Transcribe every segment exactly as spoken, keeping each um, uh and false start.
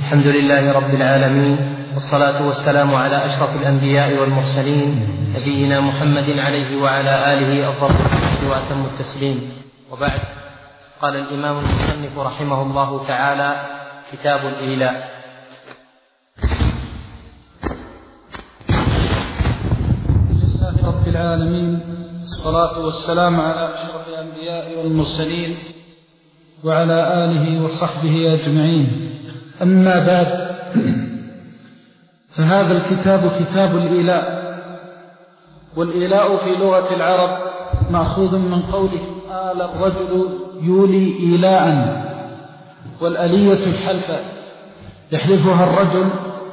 الحمد لله رب العالمين، والصلاة والسلام على أشرف الأنبياء والمرسلين نبينا محمد عليه وعلى آله أفضل الصلاة وأتم التسليم. وبعد، قال الإمام المصنف رحمه الله تعالى: كتاب الإيلاء. لله رب العالمين، الصلاة والسلام على أشرف الأنبياء والمرسلين وعلى آله وصحبه أجمعين. أما بعد، فهذا الكتاب كتاب الإيلاء. والإيلاء في لغة العرب مأخوذ من قوله: آل الرجل يولي إيلاء، والألية الحلفة يحلفها الرجل،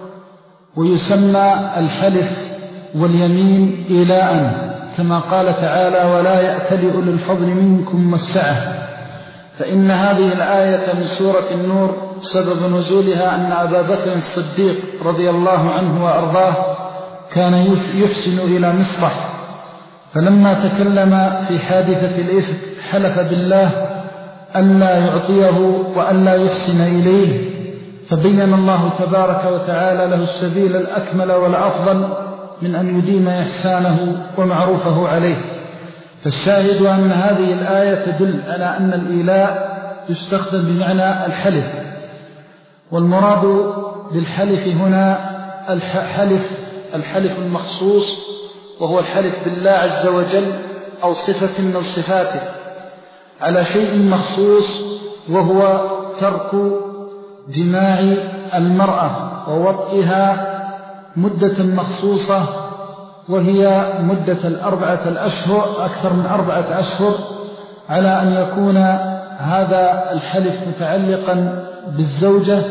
ويسمى الحلف واليمين إيلاء، كما قال تعالى: ولا يأتل أولي الفضل منكم والسعة. فإن هذه الآية من سورة النور سبب نزولها أن أبا بكر الصديق رضي الله عنه وأرضاه كان يحسن إلى مصبح، فلما تكلم في حادثة الإفك حلف بالله ألا يعطيه وألا يحسن إليه، فبين الله تبارك وتعالى له السبيل الأكمل والأفضل من أن يديم إحسانه ومعروفه عليه. فالشاهد أن هذه الآية تدل على أن الإيلاء يستخدم بمعنى الحلف، والمراد بالحلف هنا الحلف الحلف المخصوص، وهو الحلف بالله عز وجل أو صفة من صفاته على شيء مخصوص، وهو ترك جماع المرأة ووطئها مدة مخصوصة، وهي مدة الأربعة الأشهر، أكثر من أربعة أشهر، على أن يكون هذا الحلف متعلقا بالزوجة،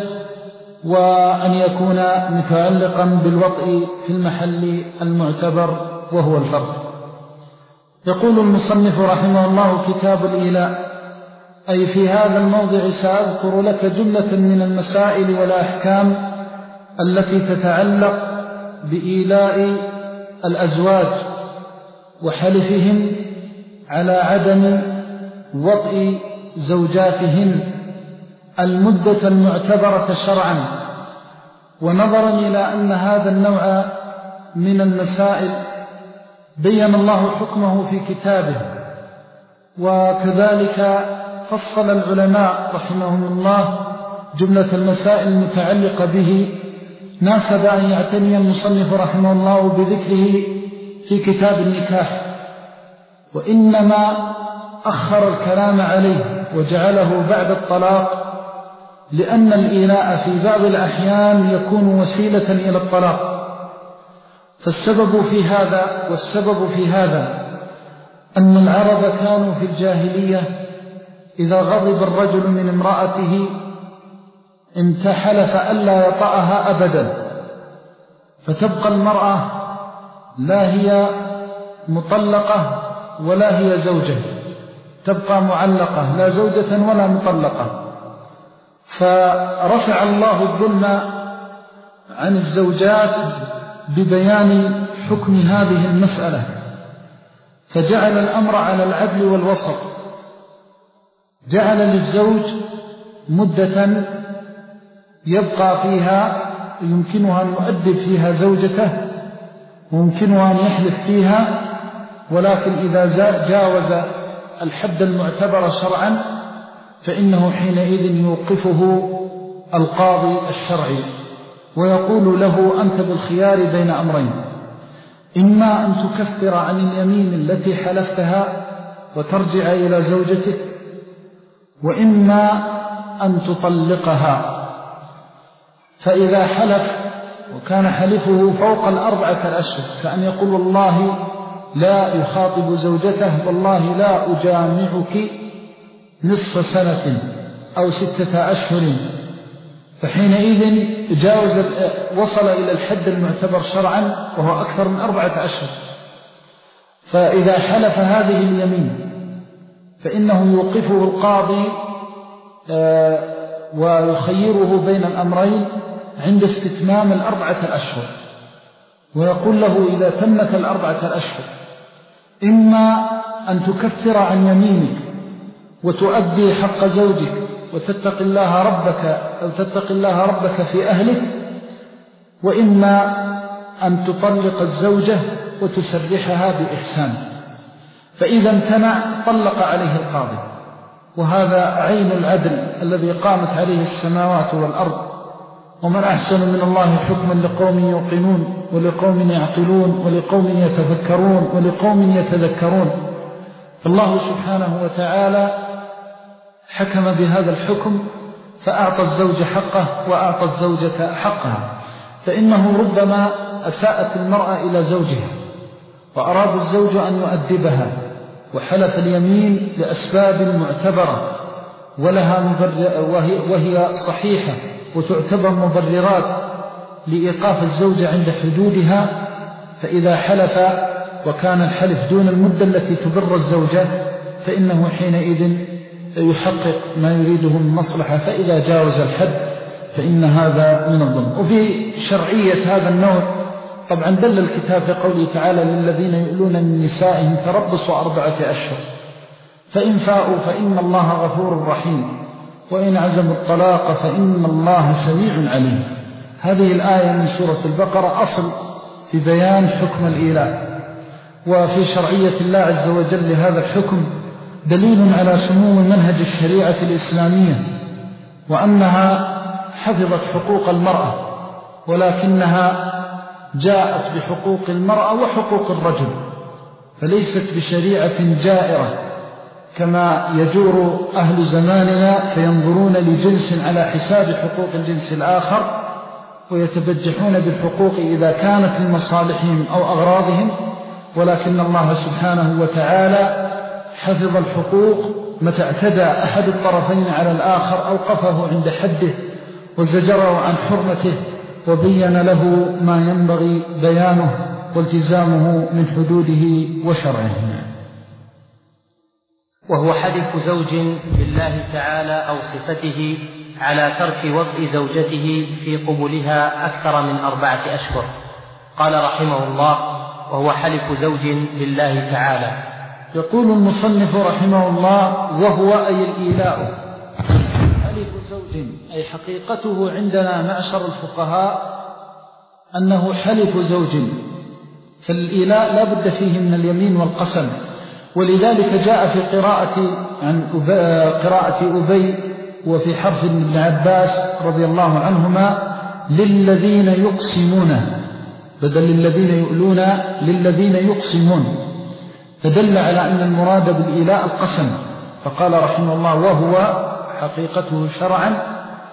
وأن يكون متعلقا بالوطء في المحل المعتبر وهو الفرج. يقول المصنف رحمه الله: كتاب الإيلاء، أي في هذا الموضع سأذكر لك جملة من المسائل والأحكام التي تتعلق بإيلاء الأزواج وحلفهم على عدم وطئ زوجاتهن المدة المعتبرة شرعا. ونظرا إلى أن هذا النوع من المسائل بين الله حكمه في كتابه، وكذلك فصل العلماء رحمهم الله جملة المسائل المتعلقة به، ناسب أن يعتني المصنف رحمه الله بذكره في كتاب النكاح، وإنما أخر الكلام عليه وجعله بعد الطلاق، لأن الإيلاء في بعض الأحيان يكون وسيلة إلى الطلاق. فالسبب في هذا والسبب في هذا أن العرب كانوا في الجاهلية إذا غضب الرجل من امرأته امتحلف ألا يطأها أبدا، فتبقى المرأة لا هي مطلقة ولا هي زوجة، تبقى معلقة لا زوجة ولا مطلقة. فرفع الله الظلم عن الزوجات ببيان حكم هذه المسألة، فجعل الأمر على العدل والوسط، جعل للزوج مدة يبقى فيها يمكنها أن يؤدب فيها زوجته، ويمكنها أن يحلف فيها، ولكن إذا جاوز الحد المعتبر شرعا فإنه حينئذ يوقفه القاضي الشرعي ويقول له: أنت بالخيار بين أمرين، إما أن تكفر عن اليمين التي حلفتها وترجع إلى زوجتك، وإما أن تطلقها. فإذا حلف وكان حلفه فوق الأربعة الأشهر، كأن يقول: والله لا يخاطب زوجته، والله لا أجامعك نصف سنة أو ستة أشهر، فحينئذ جاوز وصل إلى الحد المعتبر شرعا وهو أكثر من أربعة أشهر. فإذا حلف هذه اليمين فإنه يوقفه القاضي ويخيره بين الأمرين عند استتمام الأربعة الأشهر، ويقول له: إذا تمت الأربعة الأشهر إما أن تكفر عن يمينك وتؤدي حق زوجك وتتق الله ربك أو تتق الله ربك في أهلك، وإما أن تطلق الزوجة وتسرحها بإحسان. فإذا امتنع طلق عليه القاضي، وهذا عين العدل الذي قامت عليه السماوات والأرض. ومن أحسن من الله حكما لقوم يوقنون ولقوم يعقلون ولقوم يتفكرون ولقوم يتذكرون. فالله سبحانه وتعالى حكم بهذا الحكم فأعطى الزوج حقه وأعطى الزوجة حقها. فإنه ربما أساءت المرأة إلى زوجها وأراد الزوج أن يؤدبها، وحلف اليمين لأسباب معتبرة ولها مبرر وهي, وهي صحيحة وتعتبر مبررات لإيقاف الزوجة عند حدودها. فإذا حلف وكان الحلف دون المدة التي تضر الزوجة فإنه حينئذ يحقق ما يريده من مصلحة، فإذا جاوز الحد فإن هذا من الظلم. وفي شرعية هذا النوع طبعا دل الكتاب في قوله تعالى: للذين يؤلون من نسائهم تربص أربعة أشهر فإن فاءوا فإن الله غفور رحيم وإن عزموا الطلاق فإن الله سميع عليم. هذه الآية من سورة البقرة أصل في بيان حكم الإيلاء. وفي شرعية الله عز وجل لهذا الحكم دليل على سمو منهج الشريعة الإسلامية، وأنها حفظت حقوق المرأة، ولكنها جاءت بحقوق المرأة وحقوق الرجل، فليست بشريعة جائرة كما يجور أهل زماننا فينظرون لجنس على حساب حقوق الجنس الآخر ويتبجحون بالحقوق إذا كانت لمصالحهم أو أغراضهم. ولكن الله سبحانه وتعالى حفظ الحقوق متى اعتدى أحد الطرفين على الآخر أوقفه عند حده وزجره عن حرمته وبين له ما ينبغي بيانه والتزامه من حدوده وشرعه. وهو حلف زوج بالله تعالى أو صفته على ترك وطء زوجته في قبلها أكثر من أربعة أشهر. قال رحمه الله: وهو حلف زوج بالله تعالى. يقول المصنف رحمه الله: وهو أي الإيلاء حلف زوج، أي حقيقته عندنا معشر الفقهاء أنه حلف زوج. فالإيلاء لا بد فيه من اليمين والقسم، ولذلك جاء في قراءة عن قراءة أبي وفي حرف ابن عباس رضي الله عنهما: للذين يقسمون، بدل للذين يؤلون للذين يقسمون، فدل على أن المراد بالإيلاء القسم. فقال رحمه الله: وهو حقيقته شرعا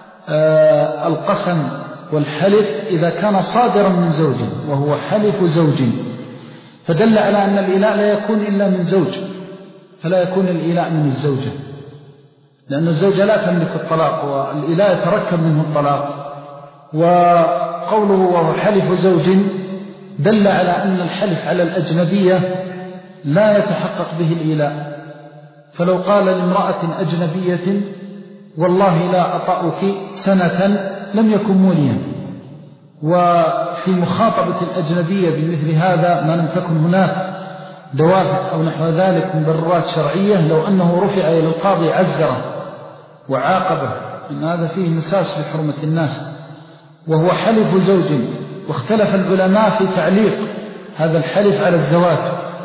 آه القسم والحلف إذا كان صادرا من زوج، وهو حلف زوج، فدل على أن الإيلاء لا يكون إلا من زوج، فلا يكون الإيلاء من الزوجة، لأن الزوجة لا تملك الطلاق، والإيلاء يتركب منه الطلاق. وقوله وهو حلف زوج دل على أن الحلف على الأجنبية لا يتحقق به الإيلاء. فلو قال لامرأة أجنبية: والله لا أطأك سنة، لم يكن موليا. وفي مخاطبة الأجنبية بمثل هذا ما لم تكن هناك دوافع أو نحو ذلك من مبررات شرعية، لو أنه رفع إلى القاضي عزره وعاقبه، إن هذا فيه مساس لحرمة الناس. وهو حلف زوج. واختلف العلماء في تعليق هذا الحلف على الزواج،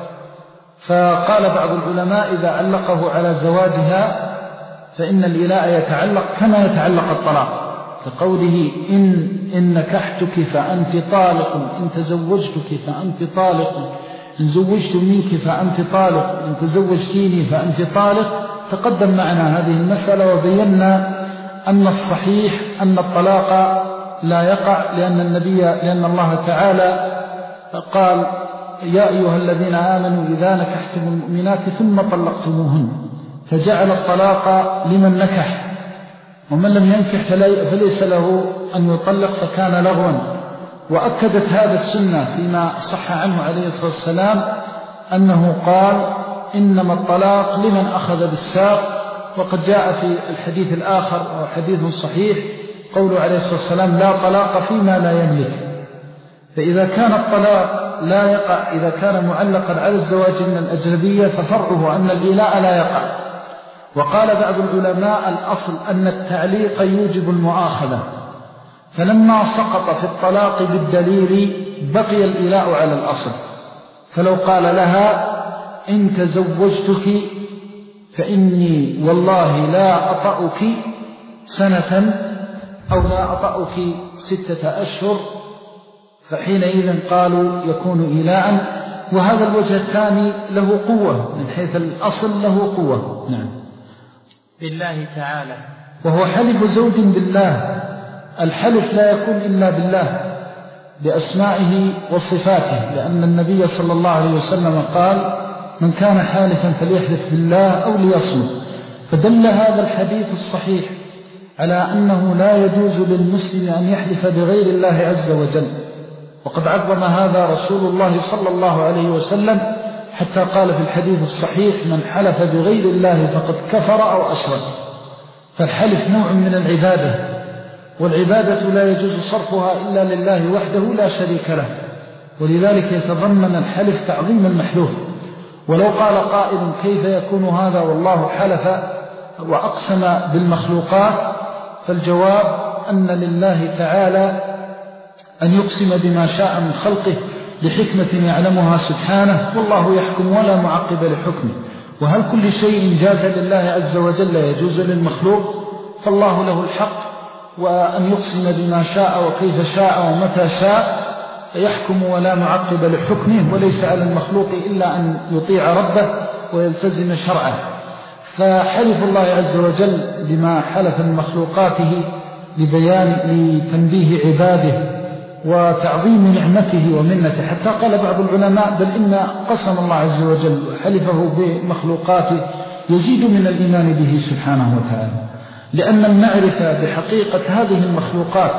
فقال بعض العلماء: إذا علقه على زواجها فإن الإيلاء يتعلق كما يتعلق الطلاق، كقوله: إن, إن نكحتك فأنت طالق، إن تزوجتك فأنت طالق، إن زوجت منك فأنت طالق، إن تزوجتيني فأنت طالق. تقدم معنا هذه المسألة وبينا أن الصحيح أن الطلاق لا يقع، لأن النبي لأن الله تعالى قال: يا أيها الذين آمنوا إذا نكحتم المؤمنات ثم طلقتموهن، فجعل الطلاق لمن نكح، ومن لم ينكح فليس له أن يطلق فكان لغوا. وأكدت هذا السنة فيما صح عنه عليه الصلاة والسلام أنه قال: إنما الطلاق لمن أخذ بالساق. وقد جاء في الحديث الآخر وحديث صحيح قوله عليه الصلاة والسلام: لا طلاق فيما لا يملك. فإذا كان الطلاق لا يقع إذا كان معلقا على الزواج من الأجنبية، ففرعه أن الإيلاء لا يقع. وقال بعض العلماء الأصل أن التعليق يوجب المؤاخذة، فلما سقط في الطلاق بالدليل بقي الإيلاء على الأصل. فلو قال لها إن تزوجتك فإني والله لا أطأك سنة أو لا أطأك ستة أشهر، فحينئذ قالوا يكون إيلاء. وهذا الوجه الثاني له قوة من حيث الأصل، له قوة. نعم. بالله تعالى، وهو حلف زوج بالله. الحلف لا يكون إلا بالله بأسمائه وصفاته، لأن النبي صلى الله عليه وسلم قال من كان حالفا فليحلف بالله أو ليصمت. فدل هذا الحديث الصحيح على أنه لا يجوز للمسلم أن يحلف بغير الله عز وجل، وقد عظم هذا رسول الله صلى الله عليه وسلم حتى قال في الحديث الصحيح من حلف بغير الله فقد كفر أو أشرك. فالحلف نوع من العبادة، والعبادة لا يجوز صرفها إلا لله وحده لا شريك له، ولذلك يتضمن الحلف تعظيم المحلوف. ولو قال قائل كيف يكون هذا والله حلف وأقسم بالمخلوقات، فالجواب أن لله تعالى أن يقسم بما شاء من خلقه لحكمة يعلمها سبحانه، والله يحكم ولا معقب لحكمه. وهل كل شيء جاز لله عز وجل يجوز للمخلوق؟ فالله له الحق وأن يقسم بما شاء وكيف شاء ومتى شاء، يحكم ولا معقب لحكمه، وليس على المخلوق إلا أن يطيع ربه ويلتزم شرعه. فحلف الله عز وجل بما حلف من مخلوقاته لبيان لتنبيه عباده وتعظيم نعمته ومنته، حتى قال بعض العلماء بل إن قسم الله عز وجل حلفه بمخلوقاته يزيد من الإيمان به سبحانه وتعالى، لأن المعرفة بحقيقة هذه المخلوقات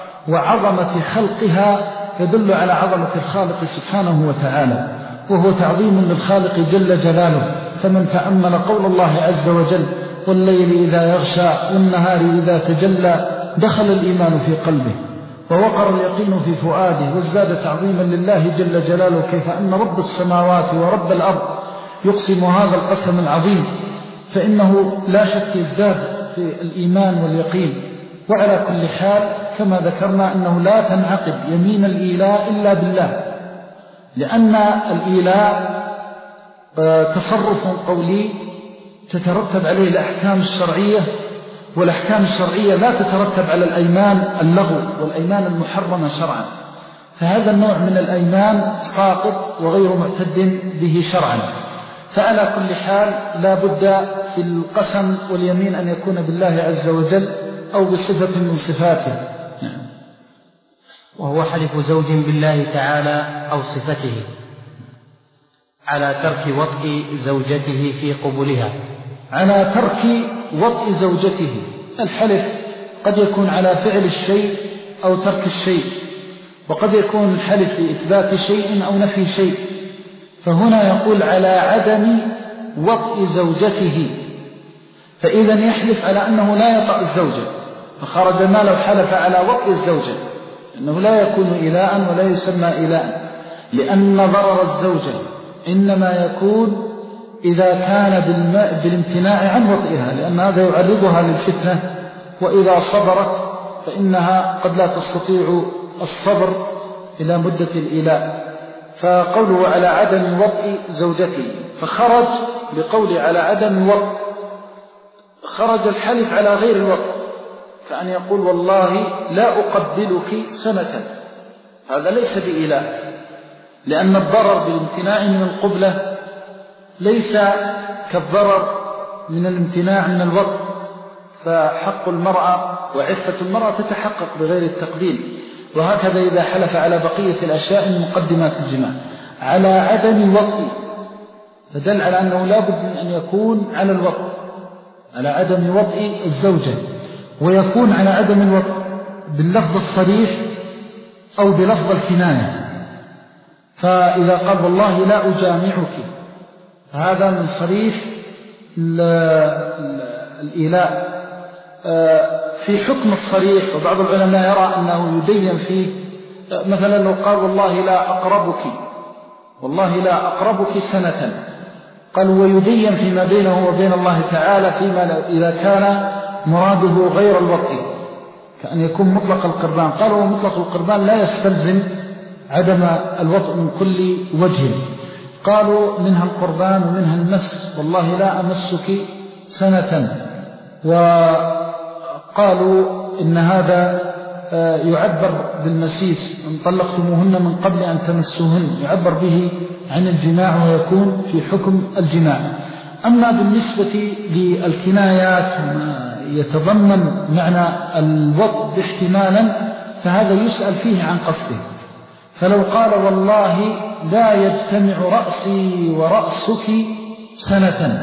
وعظمة خلقها يدل على عظمة الخالق سبحانه وتعالى، وهو تعظيم للخالق جل جلاله. فمن تأمل قول الله عز وجل والليل إذا يغشى والنهار إذا تجلى دخل الإيمان في قلبه ووقر اليقين في فؤاده، وازداد تعظيما لله جل جلاله، كيف أن رب السماوات ورب الأرض يقسم هذا القسم العظيم، فإنه لا شك يزداد في الإيمان واليقين. وعلى كل حال كما ذكرنا أنه لا تنعقد يمين الإيلاء إلا بالله، لأن الإيلاء تصرف قولي تترتب عليه الأحكام الشرعية، والأحكام الشرعية لا تترتب على الأيمان اللغو والأيمان المحرمة شرعا، فهذا النوع من الأيمان ساقط وغير معتد به شرعا. فعلى كل حال لا بد في القسم واليمين أن يكون بالله عز وجل أو بصفة من صفاته. وهو حلف زوج بالله تعالى أو صفته على ترك وطء زوجته في قبلها. على ترك وطء زوجته، الحلف قد يكون على فعل الشيء أو ترك الشيء، وقد يكون الحلف لإثبات شيء أو نفي شيء. فهنا يقول على عدم وطء زوجته، فإذا يحلف على أنه لا يطأ الزوجة، فخرج ما لو حلف على وطء الزوجة، أنه لا يكون إلاء ولا يسمى إلاء، لأن ضرر الزوجة إنما يكون إذا كان بالامتناع عن وطئها، لأن هذا يعرضها للفتنة، وإذا صبرت فإنها قد لا تستطيع الصبر إلى مدة الإلاء. فقوله على عدم وطء زوجته، فخرج بقول على عدم وطء، خرج الحلف على غير الوطء، كأن يقول والله لا أقبلك سنة، هذا ليس بإلاء، لأن الضرر بالامتناع من القبلة ليس كالضرر من الامتناع من الوطء، فحق المرأة وعفة المرأة تتحقق بغير التقبيل. وهكذا إذا حلف على بقية الأشياء من مقدمات الجماع على عدم وطء، فدل على أنه لا بد من أن يكون على الوطء، على عدم وطء الزوجة، ويكون على عدم الوطء باللفظ الصريح أو بلفظ الكناية. فإذا قال والله لا أجامعك، هذا من صريح الإيلاء في حكم الصريح. وبعض العلماء يرى أنه يبين فيه، مثلا لو قال والله لا أقربك، والله لا أقربك سنة، قالوا ويدين فيما بينه وبين الله تعالى فيما إذا كان مراده غير الوطء كأن يكون مطلق القربان. قالوا مطلق القربان لا يستلزم عدم الوطء من كل وجه. قالوا منها القربان ومنها المس، والله لا أمسك سنة. وقالوا إن هذا يعبر بالمسيس، إن طلقتموهن من قبل أن تمسوهن، يعبر به عن الجماع ويكون في حكم الجماع. أما بالنسبة للكنايات ما يتضمن معنى الوطء احتمالا فهذا يسأل فيه عن قصده. فلو قال والله لا يجتمع رأسي ورأسك سنة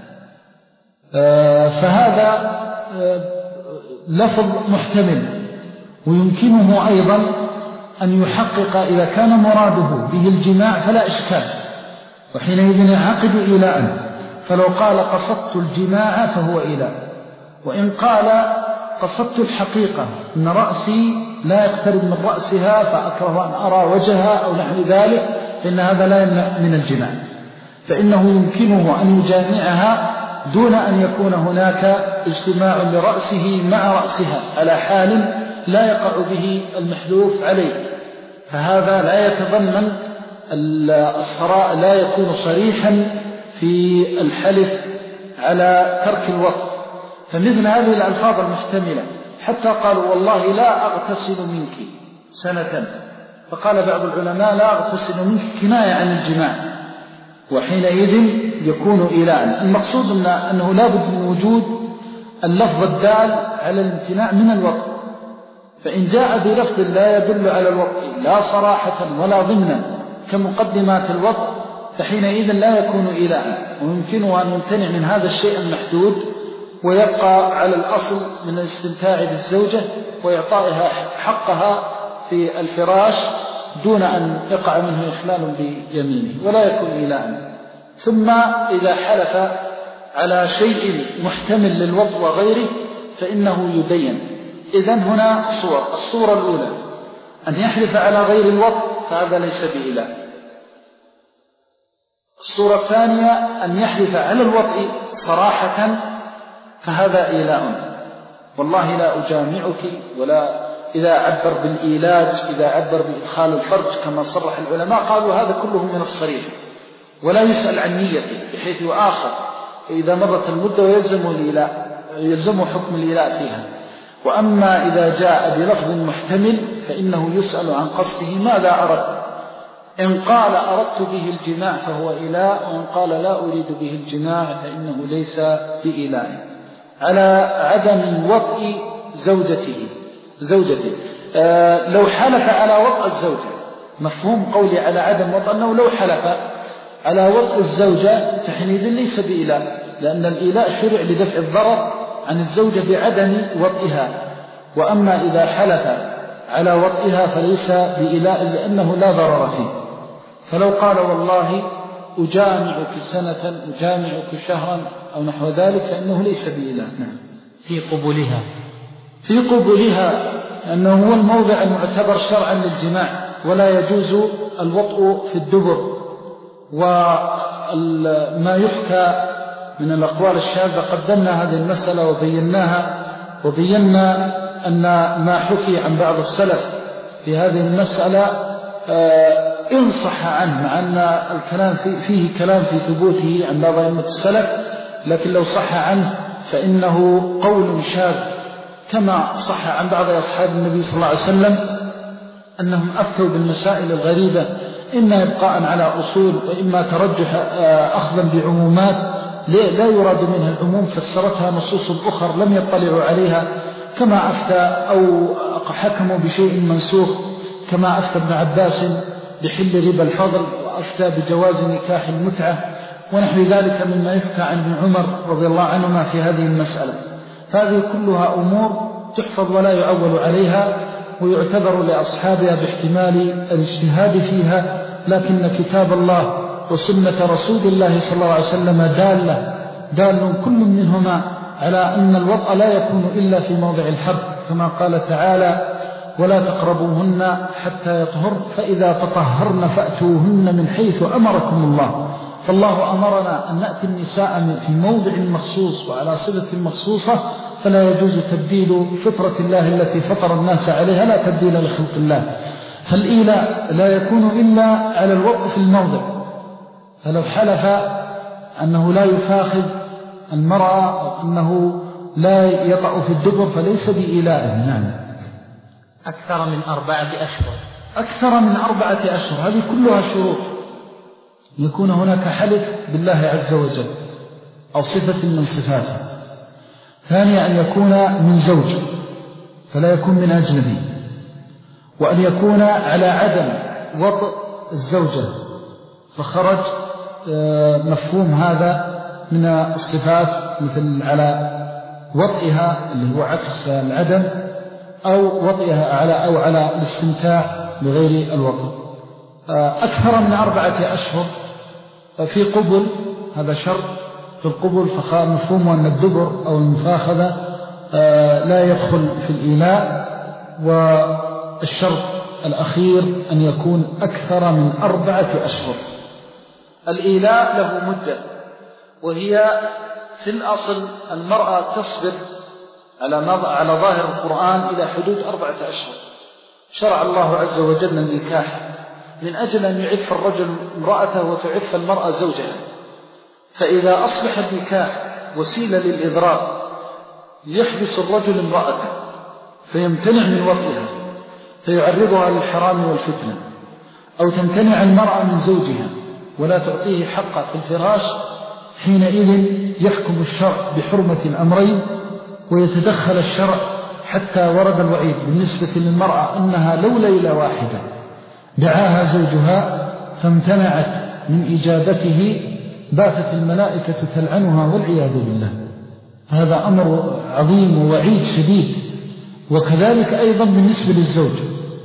فهذا لفظ محتمل، ويمكنه أيضا أن يحقق إذا كان مراده به الجماع فلا إشكال، وحينئذ ينعقد إيلاء. فلو قال قصدت الجماع فهو إيلاء، وإن قال قصدت الحقيقة أن رأسي لا يقترب من رأسها فأكره أن أرى وجهها أو نحو ذلك فإن هذا لا يمنع من الجماع، فإنه يمكنه أن يجامعها دون أن يكون هناك اجتماع لرأسه مع رأسها على حال لا يقع به المحلوف عليه. فهذا لا يتضمن الصراء، لا يكون صريحا في الحلف على ترك الوطء. فمثل هذه الألفاظ المحتملة حتى قالوا والله لا أغتسل منك سنة، فقال بعض العلماء لا أغتسل منك كناية عن الجماع، وحينئذ يكون إيلاء. المقصود أنه لا بد من وجود اللفظ الدال على الامتناع من الوطء، فإن جاء بلفظ لا يدل على الوطء لا صراحة ولا ضمنا كمقدمات الوطء فحينئذ لا يكون إيلاء، ويمكنه أن يمتنع من هذا الشيء المحدود ويبقى على الأصل من الاستمتاع بالزوجة وإعطائها حقها في الفراش دون أن يقع منه إخلال بيمينه ولا يكون إيلاء. ثم إذا حلف على شيء محتمل للوطء وغيره فإنه يدين. إذن هنا صور. الصورة الأولى أن يحلف على غير الوطء فهذا ليس بإيلاء. الصورة الثانية أن يحلف على الوطء صراحة فهذا إيلاء، والله لا أجامعك، ولا إذا عبر بالإيلاج إذا عبر بإدخال الفرج كما صرح العلماء قالوا هذا كله من الصريح ولا يسأل عن نيته بحيث يؤاخذ إذا مرت المدة ويلزم الإيلاء يلزم حكم الإيلاء فيها. وأما إذا جاء بلفظ محتمل فإنه يسأل عن قصده ماذا أردت، إن قال أردت به الجماع فهو إيلاء، وإن قال لا أريد به الجماع فإنه ليس بإيلاء. على عدم وطء زوجته زوجته آه لو حلف على وطء الزوجة، مفهوم قولي على عدم وطء أنه لو حلف على وطء الزوجة فحينئذ ليس بإيلاء، لأن الإيلاء شرع لدفع الضرر عن الزوجة بعدم وطئها. وأما إذا حلف على وطئها فليس بإيلاء لأنه لا ضرر فيه. فلو قال والله أجامعك سنة أجامعك شهرا أو نحو ذلك فإنه ليس بإيلاء. نعم. في قبولها في قبولها أنه هو الموضع المعتبر شرعا للجماع، ولا يجوز الوطء في الدبر. وما يحكى من الأقوال الشاذة قدمنا هذه المسألة وبيناها، وبينا أن ما حكي عن بعض السلف في هذه المسألة إن صح عنه، مع أن الكلام فيه كلام في ثبوته عن بعض أئمة السلف، لكن لو صح عنه فإنه قول شاذ، كما صح عن بعض أصحاب النبي صلى الله عليه وسلم أنهم أفتوا بالمسائل الغريبة إما إبقاء على أصول وإما ترجح أخذا بعمومات لا يراد منها العموم، فسرتها نصوص أخرى لم يطلعوا عليها، كما أفتى أو حكموا بشيء منسوخ، كما أفتى ابن عباس بحل ربا الفضل، وأفتى بجواز نكاح المتعة ونحو ذلك مما يحكى عن ابن عمر رضي الله عنهما في هذه المسألة. فهذه كلها أمور تحفظ ولا يعول عليها، ويعتبر لأصحابها باحتمال الاجتهاد فيها، لكن كتاب الله وسنة رسول الله صلى الله عليه وسلم دالة دال كل منهما على أن الوطء لا يكون إلا في موضع الحرب، كما قال تعالى ولا تقربوهن حتى يطهر فإذا تطهرن فأتوهن من حيث أمركم الله. فالله أمرنا أن نأتي النساء في موضع مخصوص وعلى صفة مخصوصة، فلا يجوز تبديل فطرة الله التي فطر الناس عليها، لا تبديل لخلق الله. فالإيلاء لا يكون إلا على الوقف في الموضع، فلو حلف أنه لا يفاخذ المرأة أو أنه لا يطأ في الدبر فليس بإيلاء. نعم. أكثر من أربعة أشهر أكثر من أربعة أشهر هذه كلها شروط، يكون هناك حلف بالله عز وجل أو صفة من صفاته. ثانيا أن يكون من زوج فلا يكون من أجنبي، وأن يكون على عدم وطء الزوجة فخرج مفهوم هذا من الصفات، مثل على وطئها اللي هو عكس العدم، أو وطئها على أو على الاستمتاع بغير الوطء. أكثر من أربعة أشهر في قبل، هذا شرط في القبل، فمفهوم أن الدبر أو المفاخذة لا يدخل في الإيلاء. والشرط الأخير أن يكون أكثر من أربعة أشهر. الإيلاء له مدة، وهي في الأصل المرأة تصبر على على ظاهر القرآن إلى حدود أربعة أشهر. شرع الله عز وجل النكاح من أجل أن يعف الرجل امرأته وتعف المرأة زوجها. فإذا أصبح النكاح وسيلة للإضرار يحبس الرجل امرأته فيمتنع من وطئها فيعرضها للحرام والفتنة، أو تمتنع المرأة من زوجها ولا تعطيه حقه في الفراش، حينئذ يحكم الشرع بحرمة الأمرين ويتدخل الشرع، حتى ورد الوعيد بالنسبة للمرأة أنها لو ليلة واحدة دعاها زوجها فامتنعت من إجابته باتت الملائكة تلعنها والعياذ بالله. هذا أمر عظيم ووعيد شديد. وكذلك أيضا بالنسبة للزوج.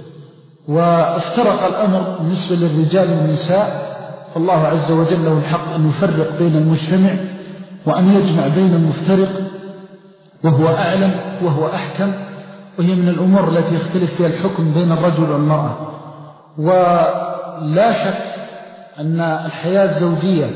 وافترق الأمر بالنسبة للرجال والنساء، فالله عز وجل له الحق أن يفرق بين المجتمع وأن يجمع بين المفترق، وهو أعلم وهو أحكم، وهي من الأمور التي يختلف فيها الحكم بين الرجل والمرأة. ولا شك أن الحياة الزوجية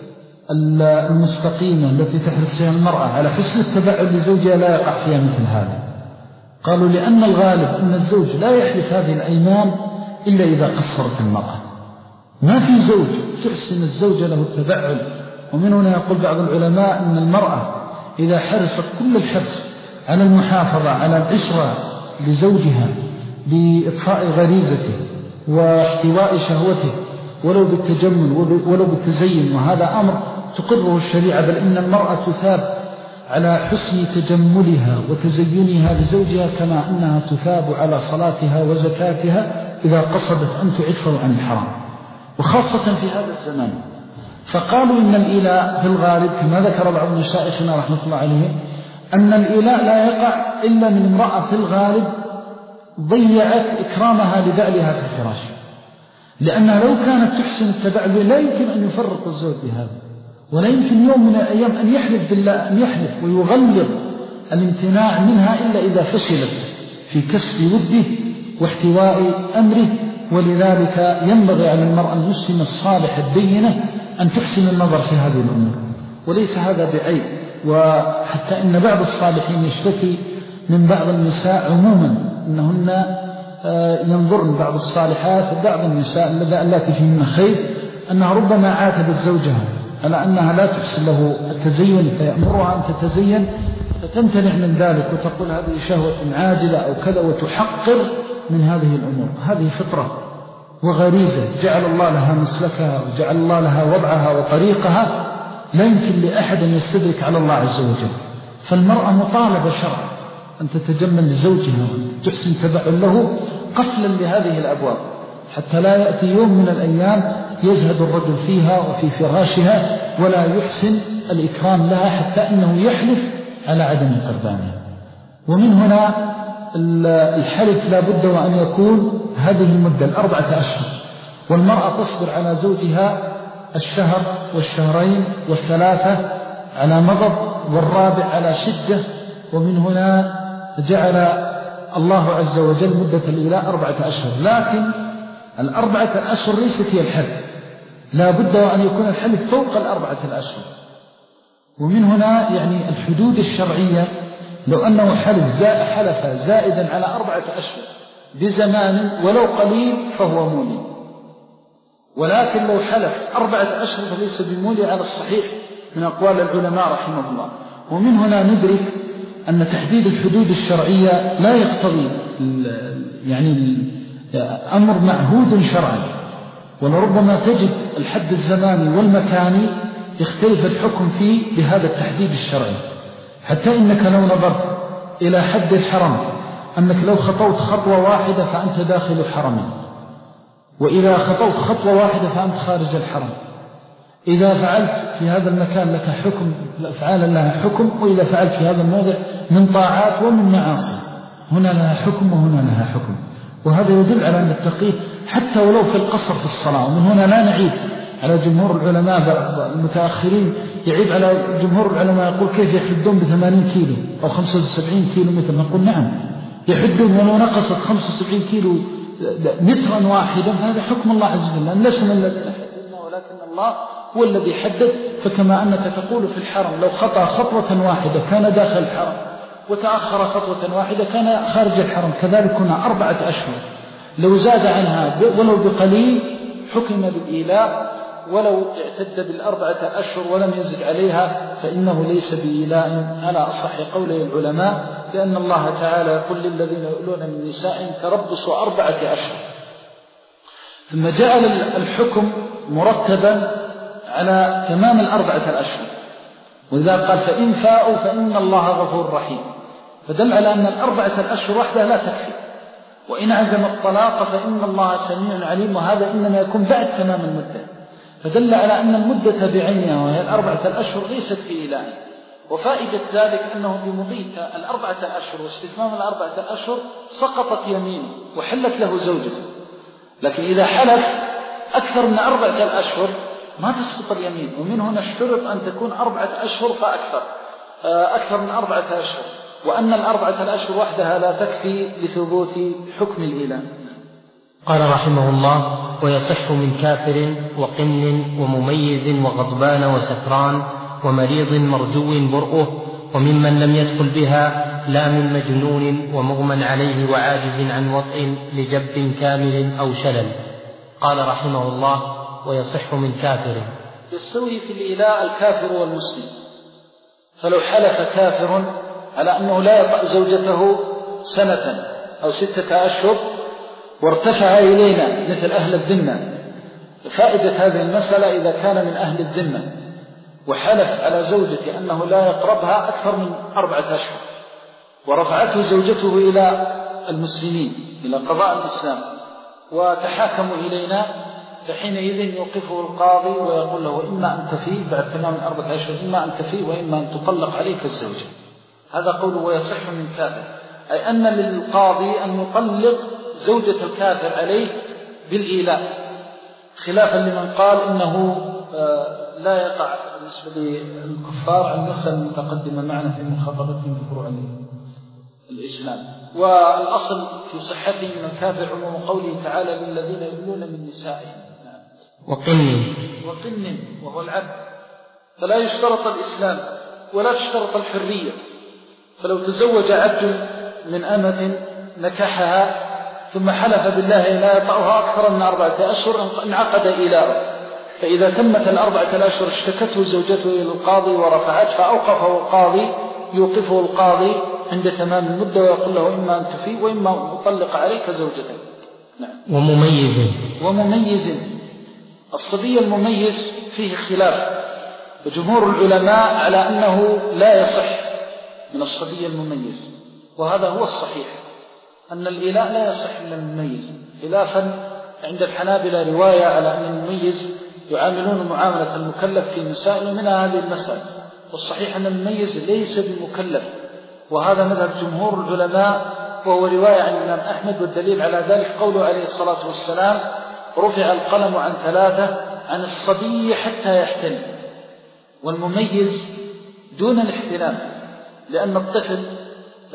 المستقيمة التي تحرص فيها المرأة على حسن التبعد لزوجها لا يقع فيها مثل هذا. قالوا لأن الغالب أن الزوج لا يحلف هذه الأيمان إلا إذا قصرت المرأة. ما في زوج تحسن الزوجة له التبعد. ومن هنا يقول بعض العلماء أن المرأة إذا حرصت كل الحرص على المحافظة على العشرة لزوجها بإطفاء غريزته واحتواء شهوته ولو بالتجمل ولو بالتزين، وهذا أمر تقره الشريعة، بل إن المرأة تثاب على حسن تجملها وتزينها لزوجها كما أنها تثاب على صلاتها وزكاتها إذا قصدت أن تعفه عن الحرام، وخاصة في هذا الزمان. فقالوا إن الإيلاء في الغالب كما ذكر بعض مشايخنا رحمة الله عليهم أن الإيلاء لا يقع إلا من امرأة في الغالب ضيعت إكرامها لبعلها في الفراش، لأنها لو كانت تحسن التبعد لا يمكن أن يفرق الزوج بهذا، ولا يمكن يوم من الأيام أن يحلف بالله أن يحلف ويغلظ الامتناع منها إلا إذا فشلت في كسب وده واحتواء أمره. ولذلك ينبغي على المرأة المسلمة الصالحة الدينة أن تحسن النظر في هذه الأمور، وليس هذا بعيب. وحتى إن بعض الصالحين يشتكي من بعض النساء عموما أنهن ينظرن بعض الصالحات وبعض النساء التي فيهن خير أنها ربما عاتبت زوجها على أنها لا تحسن له التزين فيأمرها أن تتزين فتمتنع من ذلك وتقول هذه شهوة عاجلة أو كذا وتحقر من هذه الأمور. هذه فطرة وغريزة جعل الله لها مسلكها وجعل الله لها وضعها وطريقها، لا يمكن لأحد أن يستدرك على الله عز وجل. فالمرأة مطالبة شرعا أن تتجمل لزوجها وتحسن تبع له قفلا لهذه الأبواب، حتى لا يأتي يوم من الأيام يزهد الرجل فيها وفي فراشها ولا يحسن الإكرام لها حتى أنه يحلف على عدم قربانها. ومن هنا الحلف لا بد وأن يكون هذه المدة الأربعة أشهر، والمرأة تصبر على زوجها الشهر والشهرين والثلاثة على مضض والرابع على شدة. ومن هنا جعل الله عز وجل مدة الإيلاء أربعة أشهر، لكن الأربعة أشهر ليست هي الحد، لا بد أن يكون الحلف فوق الأربعة الأشهر. ومن هنا يعني الحدود الشرعية لو أنه حلف زائد حلف زائدا على أربعة أشهر بزمان ولو قليل فهو مولي، ولكن لو حلف أربعة أشهر فليس بمولي على الصحيح من أقوال العلماء رحمه الله. ومن هنا ندرك أن تحديد الحدود الشرعية لا يقتضي يعني أمر معهود شرعا، ولربما تجد الحد الزماني والمكاني يختلف الحكم فيه بهذا التحديد الشرعي. حتى إنك لو نظرت إلى حد الحرم أنك لو خطوت خطوة واحدة فأنت داخل حرمين، وإذا خطوت خطوة واحدة فأنت خارج الحرم. إذا فعلت في هذا المكان لك حكم، الأفعال لها حكم، وإذا فعلت في هذا الموضع من طاعات ومن معاصي هنا لها حكم وهنا لها حكم. وهذا يدل على أن التقييد حتى ولو في القصر في الصلاة. ومن هنا لا نعيب على جمهور العلماء المتأخرين، يعيب على جمهور العلماء يقول كيف يحدون بثمانين كيلو أو خمسة وسبعين كيلو متر. نقول نعم يحدون، ولو نقصت خمسة وسبعين كيلو مترا واحدا فهذا حكم الله عز وجل، أن ليس من الذي حددنا ولكن الله هو الذي حدد. فكما أنك تقول في الحرم لو خطأ خطوة واحدة كان داخل الحرم، وتأخر خطوة واحدة كان خارج الحرم، كذلك هنا أربعة أشهر لو زاد عنها ولو بقليل حكم بالإيلاء، ولو اعتد بالأربعة أشهر ولم يزد عليها فإنه ليس بإيلاء على أصح قولي العلماء، لأن الله تعالى يقول للذين يؤلون من نسائهم تربصوا أربعة أشهر. ثم جعل الحكم مرتبا على تمام الأربعة الأشهر، وإذا قال فإن فاءوا فإن الله غفور رحيم، فدل على أن الأربعة الأشهر وحدها لا تكفي، وإن عزم الطلاق فإن الله سميع عليم، وهذا إنما يكون بعد تمام المدة. فدل على أن المدة بعينها وهي الأربعة الأشهر ليست في إله. وفائدة ذلك أنه بمضي الأربعة الأشهر واستتمام الأربعة الأشهر سقطت يمينه وحلت له زوجته. لكن إذا حلف أكثر من أربعة الأشهر ما تسقط اليمين، ومن هنا اشترط أن تكون أربعة أشهر فأكثر أكثر من أربعة أشهر، وأن الأربعة الأشهر وحدها لا تكفي لثبوت حكم الإله. قال رحمه الله: ويصح من كافر وقن ومميز وغضبان وسكران ومريض مرجو برؤه، وممن لم يدخل بها لا من مجنون ومغمى عليه وعاجز عن وطئ لجب كامل أو شلل. قال رحمه الله: ويصح من كافر. يستوي في الإله الكافر والمسلم. فلو حلف كافر على أنه لا يطأ زوجته سنة أو ستة أشهر وارتفع إلينا مثل أهل الذمة، فائدة هذه المسألة إذا كان من أهل الذمة وحلف على زوجته أنه لا يقربها أكثر من أربعة أشهر، ورفعته زوجته إلى المسلمين إلى قضاء الإسلام وتحاكموا إلينا، فحينئذ يوقفه القاضي ويقول له إما أن تفي بعد تمام أربعة أشهر، إما أن تفي وإما أن تطلق عليك الزوجة. هذا قوله ويصح من كافر، أي أن للقاضي أن يطلق زوجة الكافر عليه بالإيلاء، خلافا لمن قال إنه لا يقع بالنسبة للكفار عن المسألة المتقدمة معنا في مخاطبتهم بفروع الإسلام. والأصل في صحته من الكافر عموم قوله تعالى للذين يؤلون من نسائهم وقن وقن وهو العبد، فلا يشترط الإسلام ولا تشترط الحرية. فلو تزوج عبد من أمة نكحها ثم حلف بالله لا يطأها أكثر من أربعة أشهر انعقد إيلاؤه، فإذا تمت الأربعة الأشهر اشتكته زوجته إلى القاضي ورفعت، فأوقفه القاضي، يوقفه القاضي عند تمام المدة ويقول له إما أن تفي وإما أن أطلق عليك زوجتك. نعم. ومميز ومميز الصبي المميز فيه خلاف، وجمهور العلماء على أنه لا يصح من الصبي المميز، وهذا هو الصحيح أن الإيلاء لا يصح من المميز، خلافا عند الحنابلة رواية على أن المميز يعاملون معاملة المكلف في مسائل منها هذه المسألة، والصحيح أن المميز ليس بمكلف، وهذا مذهب جمهور العلماء، وهو رواية عن الإمام أحمد. والدليل على ذلك قوله عليه الصلاة والسلام: رفع القلم عن ثلاثة، عن الصبي حتى يحتلم. والمميز دون الاحتلام، لأن الطفل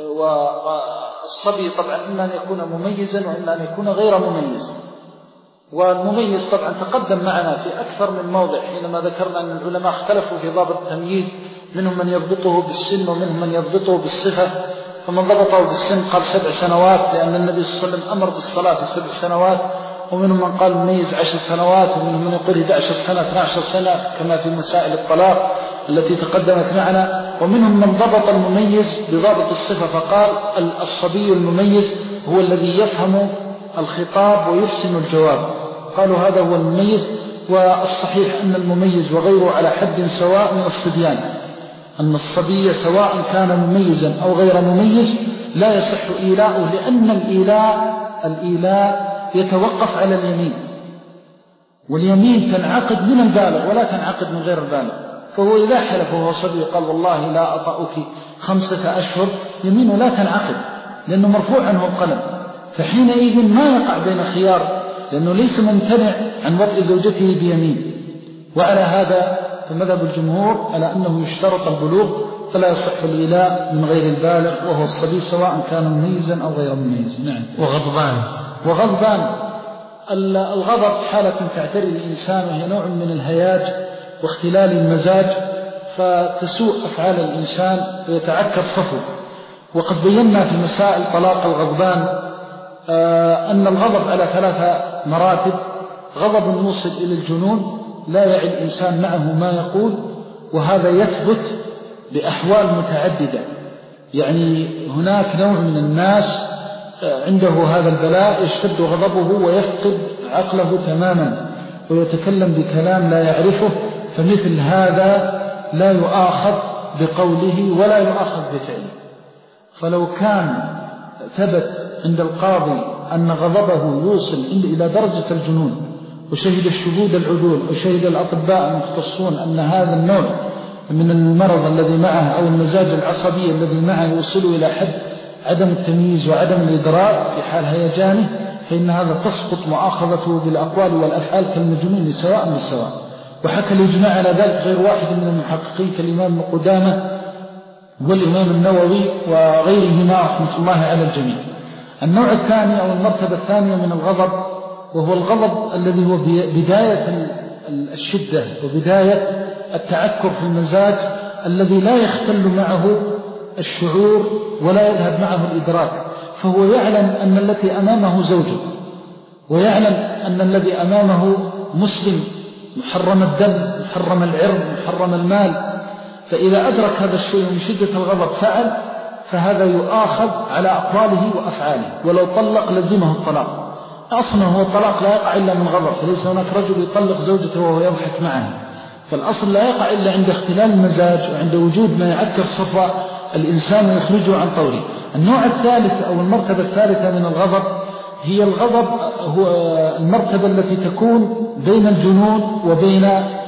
والصبي طبعا إما أن يكون مميزا وإما أن يكون غير مميز، والمميز طبعا تقدم معنا في أكثر من موضع حينما ذكرنا أن العلماء اختلفوا في ضابط التمييز، منهم من يضبطه بالسن ومنهم من يضبطه بالصفة. فمن ضبطه بالسن قال سبع سنوات لأن النبي صلى الله عليه وسلم أمر بالصلاة في سبع سنوات، ومنهم من قال مميز عشر سنوات، ومنهم من يقول إحدى عشرة سنة اثنتا عشرة سنة كما في مسائل الطلاق التي تقدمت معنا. ومنهم من ضبط المميز بضابط الصفة فقال الصبي المميز هو الذي يفهم الخطاب ويحسن الجواب، قالوا هذا هو المميز. والصحيح أن المميز وغيره على حد سواء من الصبيان، أن الصبي سواء كان مميزا أو غير مميز لا يصح إيلاؤه، لأن الإيلاء الإيلاء يتوقف على اليمين، واليمين تنعقد من البالغ ولا تنعقد من غير البالغ. فهو إذا حلف وهو صبي قال والله لا أطأك خمسة أشهر، يمينه لا تنعقد لأنه مرفوع عنه القلم، فحينئذ ما يقع بين خيار، لأنه ليس ممتنع عن وطء زوجته بيمين. وعلى هذا فمذهب الجمهور على أنه يشترط البلوغ، فلا يصح الإيلاء من غير البالغ وهو الصبي سواء كان مميزا أو غير مميز. نعم. وغضبان وغضبان الغضب حالة تعتري الإنسان، وهي نوع من الهياج واختلال المزاج، فتسوء أفعال الإنسان ويتعكر صفه. وقد بينا في مسائل طلاق الغضبان أن الغضب على ثلاثة مراتب: غضب موصل إلى الجنون لا يعي الإنسان معه ما يقول، وهذا يثبت بأحوال متعددة. يعني هناك نوع من الناس عنده هذا البلاء يشتد غضبه ويفقد عقله تماما ويتكلم بكلام لا يعرفه، فمثل هذا لا يؤاخذ بقوله ولا يؤاخذ بفعله. فلو كان ثبت عند القاضي أن غضبه يوصل إلى درجة الجنون، وشهد الشهود العدول وشهد الأطباء المختصون أن هذا النوع من المرض الذي معه أو المزاج العصبي الذي معه يوصل إلى حد عدم التمييز وعدم الإدراك في حال هيجانه، فإن هذا تسقط مؤاخذته بالأقوال والأفعال كالمجنون سواء بسواء. وحكى الإجماع على ذلك غير واحد من المحققين كالإمام ابن قدامة والإمام النووي وغيرهما رحمة الله على الجميع. النوع الثاني أو المرتبة الثانية من الغضب، وهو الغضب الذي هو بداية الشدة وبداية التعكر في المزاج، الذي لا يختل معه الشعور ولا يذهب معه الإدراك، فهو يعلم أن التي أمامه زوجه، ويعلم أن الذي أمامه مسلم محرم الدم محرم العرض محرم المال، فإذا أدرك هذا الشيء من شدة الغضب فعل، فهذا يؤاخذ على أقواله وأفعاله. ولو طلق لزمه الطلاق، أصلا هو الطلاق لا يقع إلا من غضب، فليس هناك رجل يطلق زوجته وهو يضحك معه، فالأصل لا يقع إلا عند اختلال المزاج وعند وجود ما يعكر صفوة الإنسان ويخرجه عن طوره. النوع الثالث أو المرتبة الثالثة من الغضب هي الغضب، هو المرتبة التي تكون بين الجنون وبين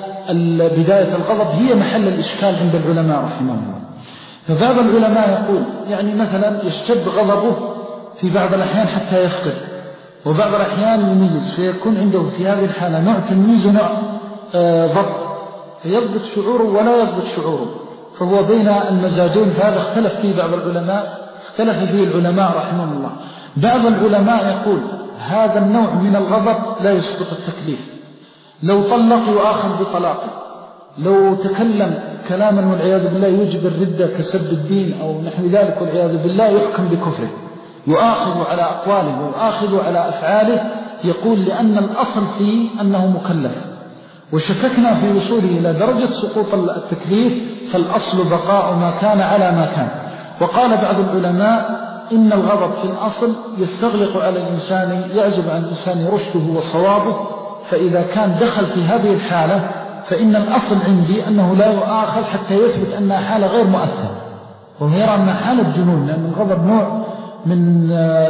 بداية الغضب، هي محل الإشكال عند العلماء رحمه الله. فبعض العلماء يقول يعني مثلا يشتد غضبه في بعض الأحيان حتى يفقد، وبعض الأحيان يميز، فيكون عنده في هذه الحالة نوع تمييز ونوع آه ضبط، فيضبط شعوره ولا يضبط شعوره، فهو بين المزاجين. فهذا اختلف فيه بعض العلماء، اختلف فيه العلماء رحمه الله. بعض العلماء يقول هذا النوع من الغضب لا يسقط التكليف، لو طلق يؤاخذ بطلاقه، لو تكلم كلاما والعياذ بالله يوجب الردة كسب الدين أو نحو ذلك والعياذ بالله يحكم بكفره، يؤاخذ على أقواله ويؤاخذ على أفعاله. يقول لأن الأصل فيه أنه مكلف، وشككنا في وصوله إلى درجة سقوط التكليف، فالأصل بقاء ما كان على ما كان. وقال بعض العلماء إن الغضب في الأصل يستغلق على الإنسان، يعزب عن الإنسان رشده وصوابه، فإذا كان دخل في هذه الحالة فإن الأصل عندي أنه لا يؤاخذ حتى يثبت أنها حالة غير مؤثرة، وهو يرى أنها حالة جنون، لأن الغضب نوع من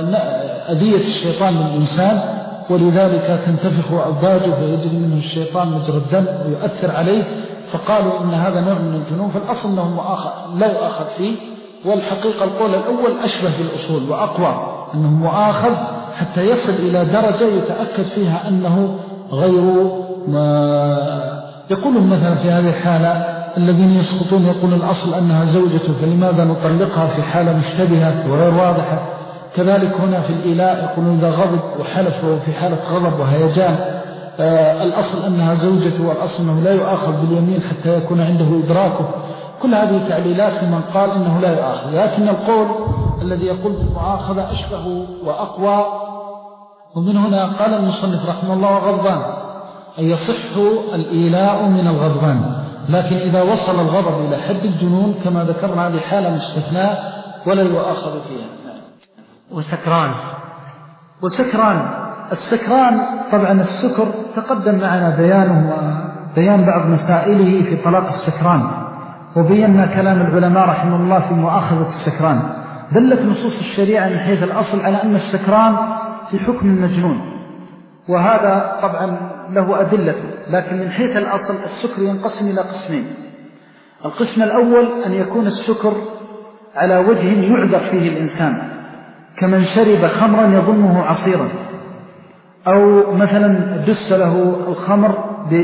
أذية الشيطان للإنسان، ولذلك تنتفخ أوباجه ويجري منه الشيطان مجرى الدم ويؤثر عليه، فقالوا إن هذا نوع من الجنون، فالأصل أنه مؤاخذ لا يؤاخذ فيه. والحقيقة القول الأول أشبه بالأصول وأقوى، أنه مؤاخذ حتى يصل إلى درجة يتأكد فيها أنه غير ما يقولون. مثلا في هذه الحالة الذين يسقطون يقول الأصل أنها زوجته، فلماذا نطلقها في حالة مشتبهة وغير واضحة؟ كذلك هنا في الإيلاء يقولون إذا غضب وحلف وهو في حالة غضب وهيجان آه الأصل أنها زوجته، والأصل أنه لا يؤاخذ باليمين حتى يكون عنده إدراكه. كل هذه تعليلات لمن قال إنه لا يؤاخذ، لكن القول الذي يقول بالمؤاخذة أشبه وأقوى. ومن هنا قال المصنف رحمه الله وغضبان، أي يصح الإيلاء من الغضبان، لكن إذا وصل الغضب إلى حد الجنون كما ذكرنا هذه حالة مستثناء ولا يؤاخذ فيها. وسكران وسكران السكران طبعا السكر تقدم معنا بيانه وبيان بعض مسائله في طلاق السكران، وبينا كلام العلماء رحمه الله في مؤاخذة السكران. دلت نصوص الشريعة من حيث الأصل على أن السكران في حكم المجنون، وهذا طبعا له أدلته، لكن من حيث الأصل السكر ينقسم إلى قسمين. القسم الأول أن يكون السكر على وجه يعذر فيه الإنسان، كمن شرب خمرا يظنه عصيرا، أو مثلا دس له الخمر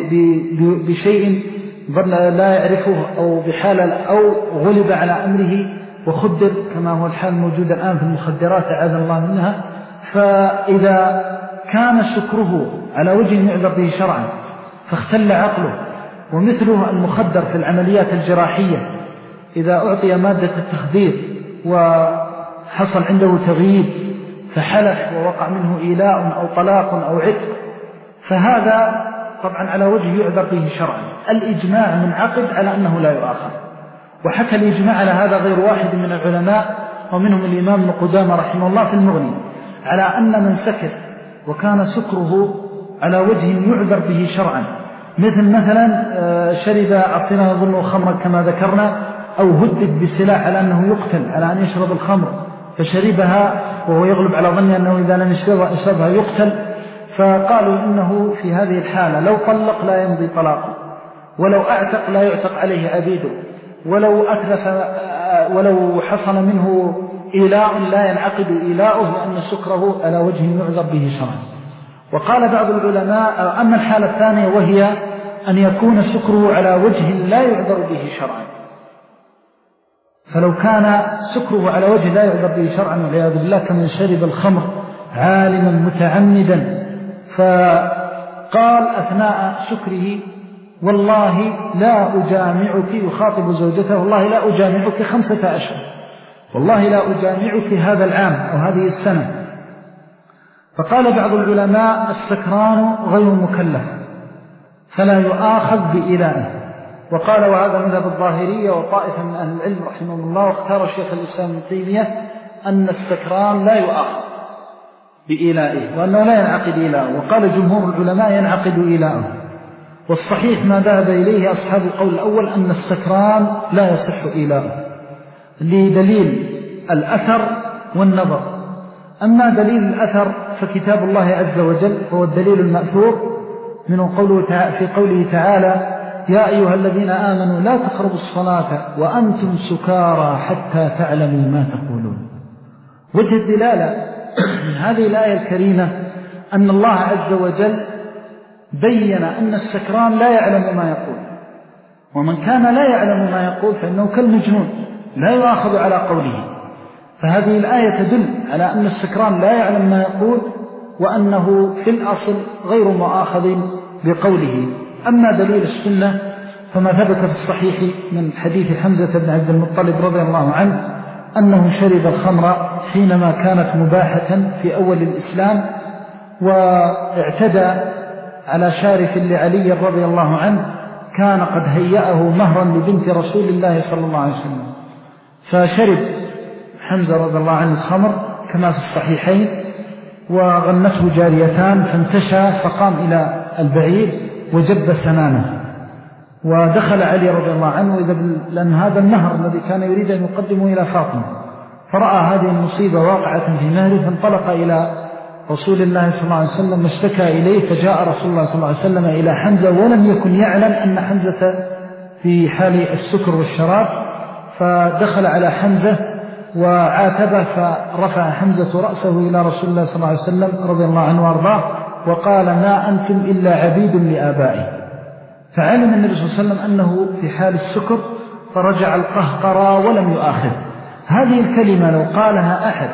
بشيء ظن لا يعرفه، أو بحالة أو غلب على أمره وخدر كما هو الحال الموجود الآن في المخدرات أعاذ الله منها. فإذا كان سكره على وجه يعذر به شرعا فاختل عقله، ومثله المخدر في العمليات الجراحية إذا أعطي مادة التخدير وحصل عنده تغييب فحلف ووقع منه إيلاء أو طلاق أو عتق، فهذا طبعا على وجه يعذر به شرعا. الإجماع منعقد على أنه لا يؤاخذ، وحكى الإجماع على هذا غير واحد من العلماء، ومنهم الإمام ابن قدامة رحمه الله في المغني، على أن من سكر وكان سكره على وجه يعذر به شرعا، مثل مثلا شرب عصيرا يظنه خمرا كما ذكرنا، أو هدد بسلاح على أنه يقتل على أن يشرب الخمر فشربها وهو يغلب على ظنه أنه إذا لم يشربها يقتل، فقالوا إنه في هذه الحالة لو طلق لا يمضي طلاقه، ولو أعتق لا يعتق عليه عبيده، ولو أتلف ولو حصل منه إيلاء لا ينعقد إيلاؤه لأن سكره على وجه يعذر به شرعا. وقال بعض العلماء أما الحالة الثانية وهي أن يكون سكره على وجه لا يعذر به شرعا، فلو كان سكره على وجه لا يعذر به شرعا والعياذ بالله كمن شرب الخمر عالما متعمدا، فقال أثناء سكره والله لا أجامعك، يخاطب زوجته والله لا أجامعك خمسة أشهر، والله لا أجامعك هذا العام أو هذه السنة. فقال بعض العلماء السكران غير مكلف فلا يؤاخذ بإيلائه، وقال وهذا مذهب الظاهرية وطائفة من أهل العلم رحمه الله، واختار الشيخ الإسلام ابن تيمية أن السكران لا يؤاخذ بإيلائه وأنه لا ينعقد إيلاؤه، وقال جمهور العلماء ينعقد إيلاؤه. والصحيح ما ذهب إليه أصحاب القول الأول أن السكران لا يصح إيلاؤه لدليل الأثر والنظر. أما دليل الأثر فكتاب الله عز وجل هو الدليل المأثور، منه قوله في قوله تعالى يا أيها الذين آمنوا لا تقربوا الصلاة وأنتم سكارى حتى تعلموا ما تقولون. وجه الدلالة من هذه الآية الكريمة أن الله عز وجل بين أن السكران لا يعلم ما يقول، ومن كان لا يعلم ما يقول فإنه كالمجنون لا يؤاخذ على قوله. فهذه الآية تدل على أن السكران لا يعلم ما يقول، وأنه في الأصل غير مؤاخذ بقوله. أما دليل السنة فما ثبت في الصحيح من حديث حمزة بن عبد المطلب رضي الله عنه أنه شرب الخمر حينما كانت مباحة في أول الإسلام، واعتدى على شارف لعلي رضي الله عنه كان قد هيأه مهرا لبنت رسول الله صلى الله عليه وسلم، فشرب حمزة رضي الله عنه الخمر كما في الصحيحين، وغنته جاريتان فانتشى فقام إلى البعير وجب سنانه، ودخل علي رضي الله عنه إذا لأن هذا النهر الذي كان يريد أن يقدمه إلى فاطمة، فرأى هذه المصيبة واقعة في مهره فانطلق إلى رسول الله صلى الله عليه وسلم اشتكى إليه، فجاء رسول الله صلى الله عليه وسلم إلى حمزة ولم يكن يعلم أن حمزة في حال السكر والشراب، فدخل على حمزة وعاتبه، فرفع حمزة رأسه إلى رسول الله صلى الله عليه وسلم رضي الله عنه وارضاه وقال ما أنتم إلا عبيد لآبائي. فعلم النبي صلى الله عليه وسلم أنه في حال السكر فرجع القهقرى ولم يؤاخذ. هذه الكلمة لو قالها أحد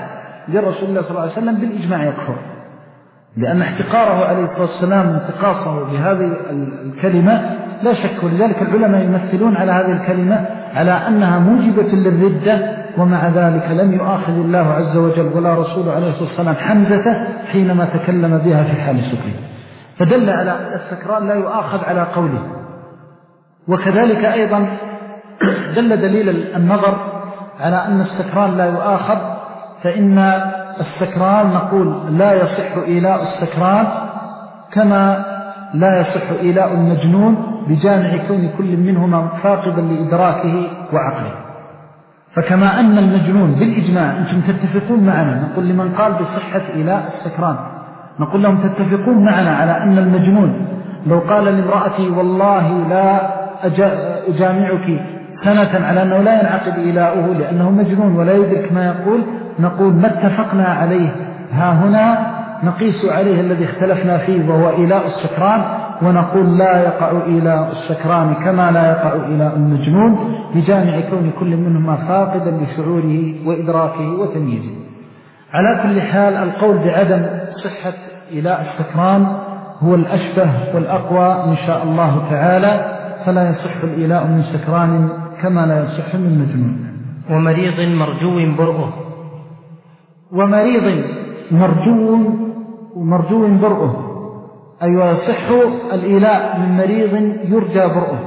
لرسول الله صلى الله عليه وسلم بالإجماع يكفر، لأن احتقاره عليه الصلاة والسلام انتقاصه بهذه الكلمة لا شك. ولذلك العلماء يمثلون على هذه الكلمة على أنها موجبة للردة، ومع ذلك لم يؤاخذ الله عز وجل ولا رسوله عليه الصلاة والسلام حمزة حينما تكلم بها في حال سكره، فدل على السكران لا يؤاخذ على قوله. وكذلك أيضا دل دليل النظر على أن السكران لا يؤاخذ، فإن السكران نقول لا يصح إيلاء السكران كما لا يصح إيلاء المجنون بجامع كون كل منهما فاقدا لإدراكه وعقله. فكما أن المجنون بالإجماع أنتم تتفقون معنا، نقول لمن قال بصحة إيلاء السكران نقول لهم تتفقون معنا على أن المجنون لو قال لامرأتي والله لا أجامعك سنة على أنه لا ينعقد إيلاؤه لأنه مجنون ولا يدرك ما يقول، نقول ما اتفقنا عليه ها هنا نقيس عليه الذي اختلفنا فيه وهو إيلاء السكران، ونقول لا يقع إيلاء السكران كما لا يقع إيلاء المجنون بجامع كون كل منهما فاقدا لشعوره وإدراكه وتمييزه. على كل حال القول بعدم صحة إيلاء السكران هو الأشبه والأقوى إن شاء الله تعالى، فلا يصح الإيلاء من سكران كما لا يصح من مجنون. ومريض مرجو برؤه ومريض مرجو مرجو برؤه أي يصح الإيلاء من مريض يرجى برؤه.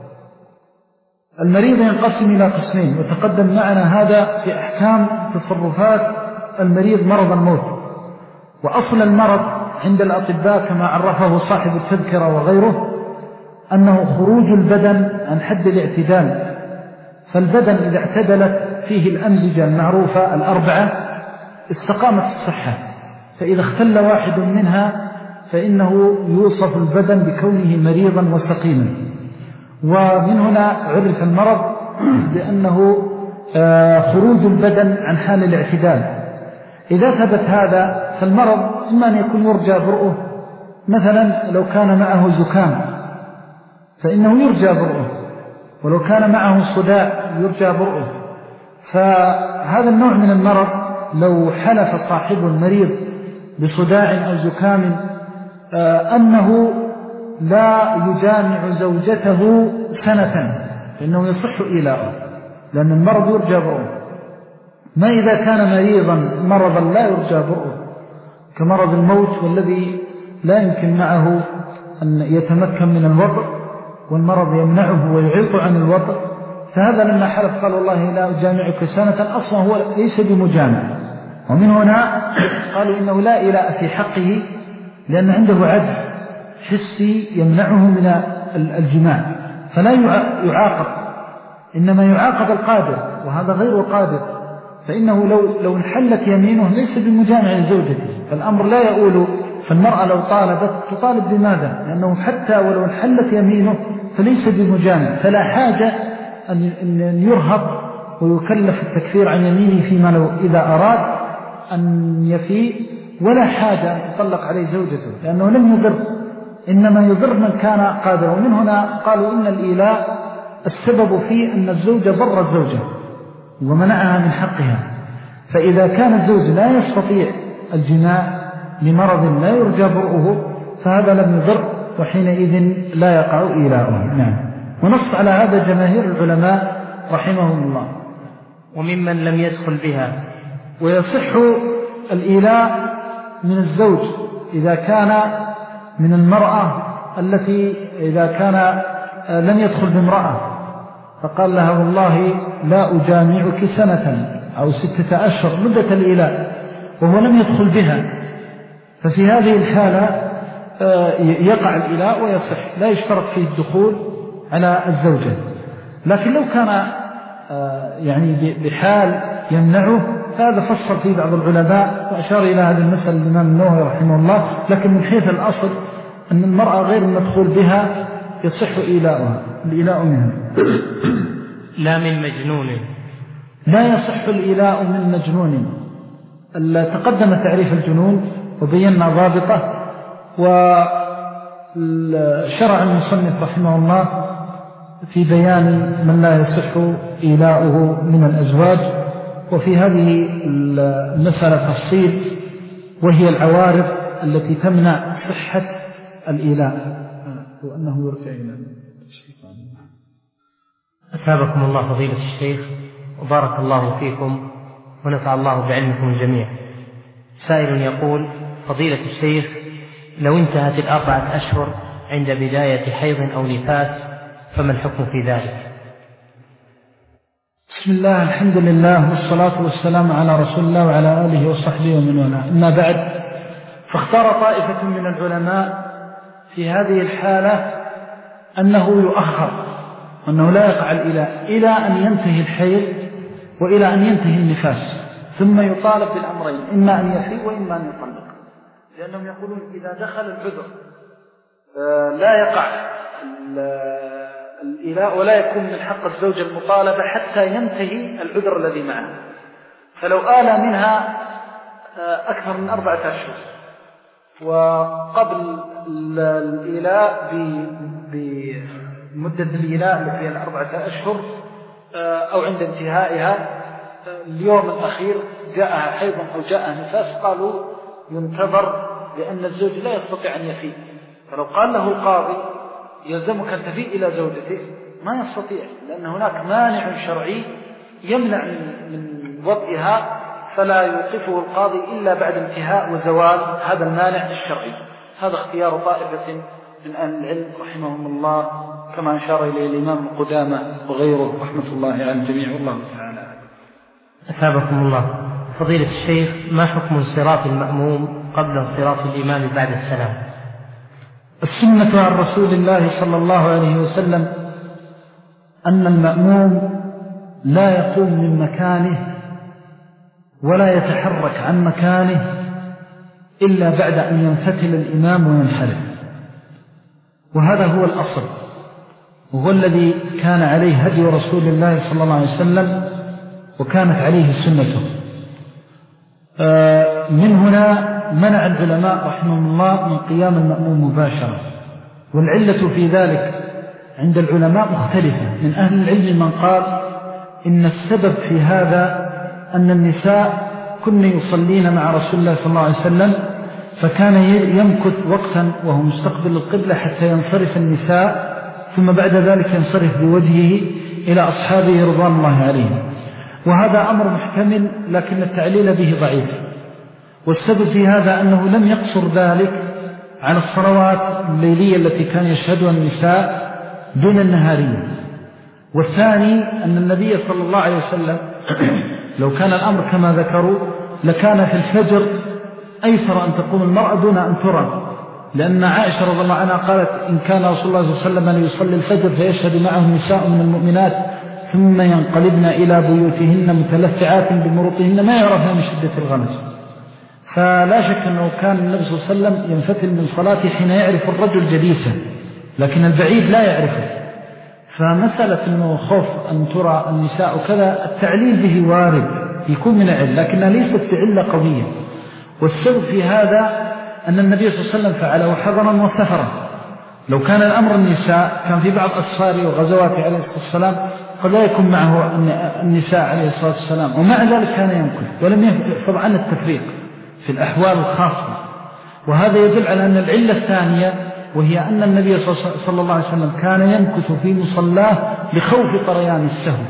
المريض ينقسم إلى قسمين، وتقدم معنا هذا في أحكام تصرفات المريض مرض الموت. وأصل المرض عند الأطباء كما عرفه صاحب التذكرة وغيره أنه خروج البدن عن حد الاعتدال، فالبدن إذا اعتدلت فيه الأمزجة المعروفة الأربعة استقامت الصحة، فإذا اختل واحد منها فإنه يوصف البدن بكونه مريضا وسقيما. ومن هنا عرف المرض بأنه خروج البدن عن حال الاعتدال. إذا ثبت هذا فالمرض إما أن يكون يرجى برؤه، مثلا لو كان معه زكام فإنه يرجى برؤه، ولو كان معه صداع يرجى برؤه. فهذا النوع من المرض لو حلف صاحب المريض بصداع أو زكام أنه لا يجامع زوجته سنة فإنه يصح إيلاؤه، لأن المرض يرجى برؤه. ما إذا كان مريضا مرضا لا يرجى برؤه كمرض الموت والذي لا يمكن معه أن يتمكن من الوضع والمرض يمنعه ويعيق عن الوضع، فهذا لما حلف قال والله لا أجامعك سنة أصلا هو ليس بمجامع. ومن هنا قالوا إنه لا إيلاء في حقه لأن عنده عجز حسي يمنعه من الجماع فلا يعاقب، إنما يعاقب القادر وهذا غير قادر، فإنه لو, لو انحلت يمينه ليس بمجامع زوجته، فالأمر لا يقول. فالمرأة لو طالبت تطالب بماذا؟ لأنه حتى ولو انحلت يمينه فليس بمجامع، فلا حاجة أن يرهب ويكلف التكفير عن يمينه فيما لو إذا أراد أن يفي، ولا حاجة أن تطلق عليه زوجته لأنه لم يضر، إنما يضر من كان قادر. ومن هنا قالوا إن الإيلاء السبب فيه أن الزوجة ضر الزوجة ومنعها من حقها، فإذا كان الزوج لا يستطيع الجماع لمرض لا يرجى برؤه فهذا لم يضر، وحينئذ لا يقع إيلاؤه. نعم. ونص على هذا جماهير العلماء رحمهم الله. وممن لم يدخل بها. ويصح الإيلاء من الزوج إذا كان من المرأة التي إذا كان لم يدخل بامرأة فقال لها والله لا أجامعك سنة أو ستة أشهر مدة الإيلاء وهو لم يدخل بها، ففي هذه الحالة يقع الإيلاء ويصح، لا يشترط فيه الدخول على الزوجة. لكن لو كان يعني بحال يمنعه فهذا فصل فيه بعض العلماء وأشار إلى هذه المسألة الإمام النووي رحمه الله، لكن من حيث الأصل أن المرأة غير المدخول بها يصح إيلاؤها الإيلاء منها. لا من مجنون. لا يصح الإيلاء من مجنون. تقدم تعريف الجنون وبينا ضابطه، وشرع المصنف رحمه الله في بيان من لا يصح إيلاؤه من الأزواج، وفي هذه المسألة تفصيل، وهي العوارض التي تمنع صحة الإيلاء وأنه يرجع إلى الشيطان. أثابكم الله فضيلة الشيخ وبارك الله فيكم ونفع الله بعلمكم الجميع. سائل يقول: فضيلة الشيخ، لو انتهت الأربعة أشهر عند بداية حيض أو نفاس فما الحكم في ذلك؟ بسم الله، الحمد لله، والصلاة والسلام على رسول الله وعلى آله وصحبه ومن والاه. أما بعد، فاختار طائفة من العلماء في هذه الحالة أنه يؤخر، وأنه لا يقع الإله إلى أن ينتهي الحيض وإلى أن ينتهي النفاس، ثم يطالب بالأمرين، إما أن يفيء وإما أن يطلق، لأنهم يقولون إذا دخل العذر لا يقع الإله ولا يكون من حق الزوجة المطالبة حتى ينتهي العذر الذي معه. فلو آل منها أكثر من أربعة أشهر وقبل الإله بمدة الإله التي هي الأربعة أشهر أو عند انتهائها اليوم الأخير جاءها حيض أو جاءها نفاس، قالوا ينتظر، لأن الزوج لا يستطيع أن يفيء. فلو قال له القاضي يلزمك أن تفيء إلى زوجته ما يستطيع، لأن هناك مانع شرعي يمنع من وضعها، فلا يوقفه القاضي إلا بعد انتهاء وزوال هذا المانع الشرعي. هذا اختيار طائفة من أهل العلم رحمهم الله، كما أشار إليه الإمام قدامة وغيره رحمة الله على الجميع، والله تعالى. أثابكم الله فضيلة الشيخ، ما حكم انصراف المأموم قبل انصراف الإمام بعد السلام؟ السنة عن رسول الله صلى الله عليه وسلم أن المأموم لا يقوم من مكانه ولا يتحرك عن مكانه إلا بعد أن ينفتل الإمام وينحرف، وهذا هو الأصل، وهو الذي كان عليه هدي رسول الله صلى الله عليه وسلم وكانت عليه سنته. من هنا منع العلماء رحمهم الله من قيام المأموم مباشرة، والعلة في ذلك عند العلماء مختلفة. من أهل العلم من قال إن السبب في هذا أن النساء كن يصلين مع رسول الله صلى الله عليه وسلم، فكان يمكث وقتا وهو مستقبل القبلة حتى ينصرف النساء، ثم بعد ذلك ينصرف بوجهه إلى أصحابه رضوان الله عليهم، وهذا أمر محتمل لكن التعليل به ضعيف. والسبب في هذا أنه لم يقصر ذلك على الصلوات الليلية التي كان يشهدها النساء دون النهارية. والثاني أن النبي صلى الله عليه وسلم لو كان الأمر كما ذكروا لكان في الفجر أيسر أن تقوم المرأة دون أن ترى، لأن عائشة رضي الله عنها قالت إن كان رسول الله صلى الله عليه وسلم يصلي الفجر فيشهد معه النساء من المؤمنات ثم ينقلبن إلى بيوتهن متلفعات بمروطهن ما يعرفها من شدة الغمس. فلا شك أنه كان النبي صلى الله عليه وسلم ينفتل من صلاته حين يعرف الرجل جليسا، لكن البعيد لا يعرفه. فمسألة أنه خوف أن ترى النساء وكذا التعليل به وارد يكون من علم، لكنها ليست بعلة قوية. والسبب في هذا أن النبي صلى الله عليه وسلم فعله حضرا وسفرا. لو كان الأمر النساء كان في بعض أسفاره وغزواته عليه الصلاة والسلام قد لا يكون معه النساء عليه الصلاة والسلام، ومع ذلك كان يمكث ولم يحفظ عن التفريق في الأحوال الخاصة. وهذا يدل على أن العلة الثانية وهي أن النبي صلى الله عليه وسلم كان يمكث في مصلاه لخوف طريان السهو،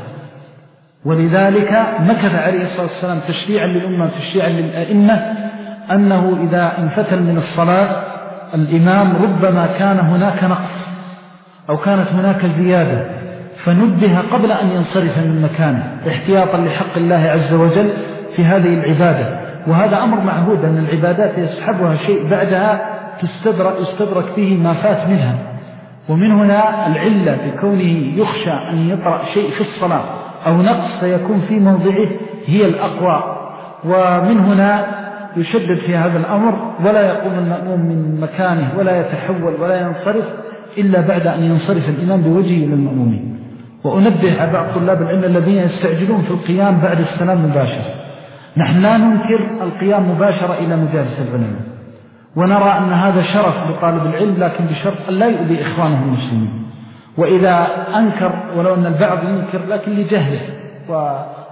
ولذلك مكث عليه الصلاة والسلام تشريعا للأمة تشريعا للأئمة أنه إذا انفتل من الصلاة الإمام ربما كان هناك نقص أو كانت هناك زيادة فنبه قبل أن ينصرف من مكانه احتياطا لحق الله عز وجل في هذه العبادة. وهذا أمر معهود أن العبادات يسحبها شيء بعدها تستدرك, يستدرك به ما فات منها. ومن هنا العلة بكونه يخشى أن يطرأ شيء في الصلاة أو نقص فيكون في موضعه هي الأقوى. ومن هنا يشدد في هذا الأمر ولا يقوم المأموم من مكانه ولا يتحول ولا ينصرف إلا بعد أن ينصرف الإمام بوجهه للمأمومين. وأنبه على بعض طلاب العلم الذين يستعجلون في القيام بعد السلام مباشر، نحن لا ننكر القيام مباشرة إلى مجالس العلماء، ونرى أن هذا شرف لطالب العلم، لكن بشرط أن لا يؤذي إخوانه المسلمين. وإذا أنكر ولو أن البعض ينكر لكن لجهله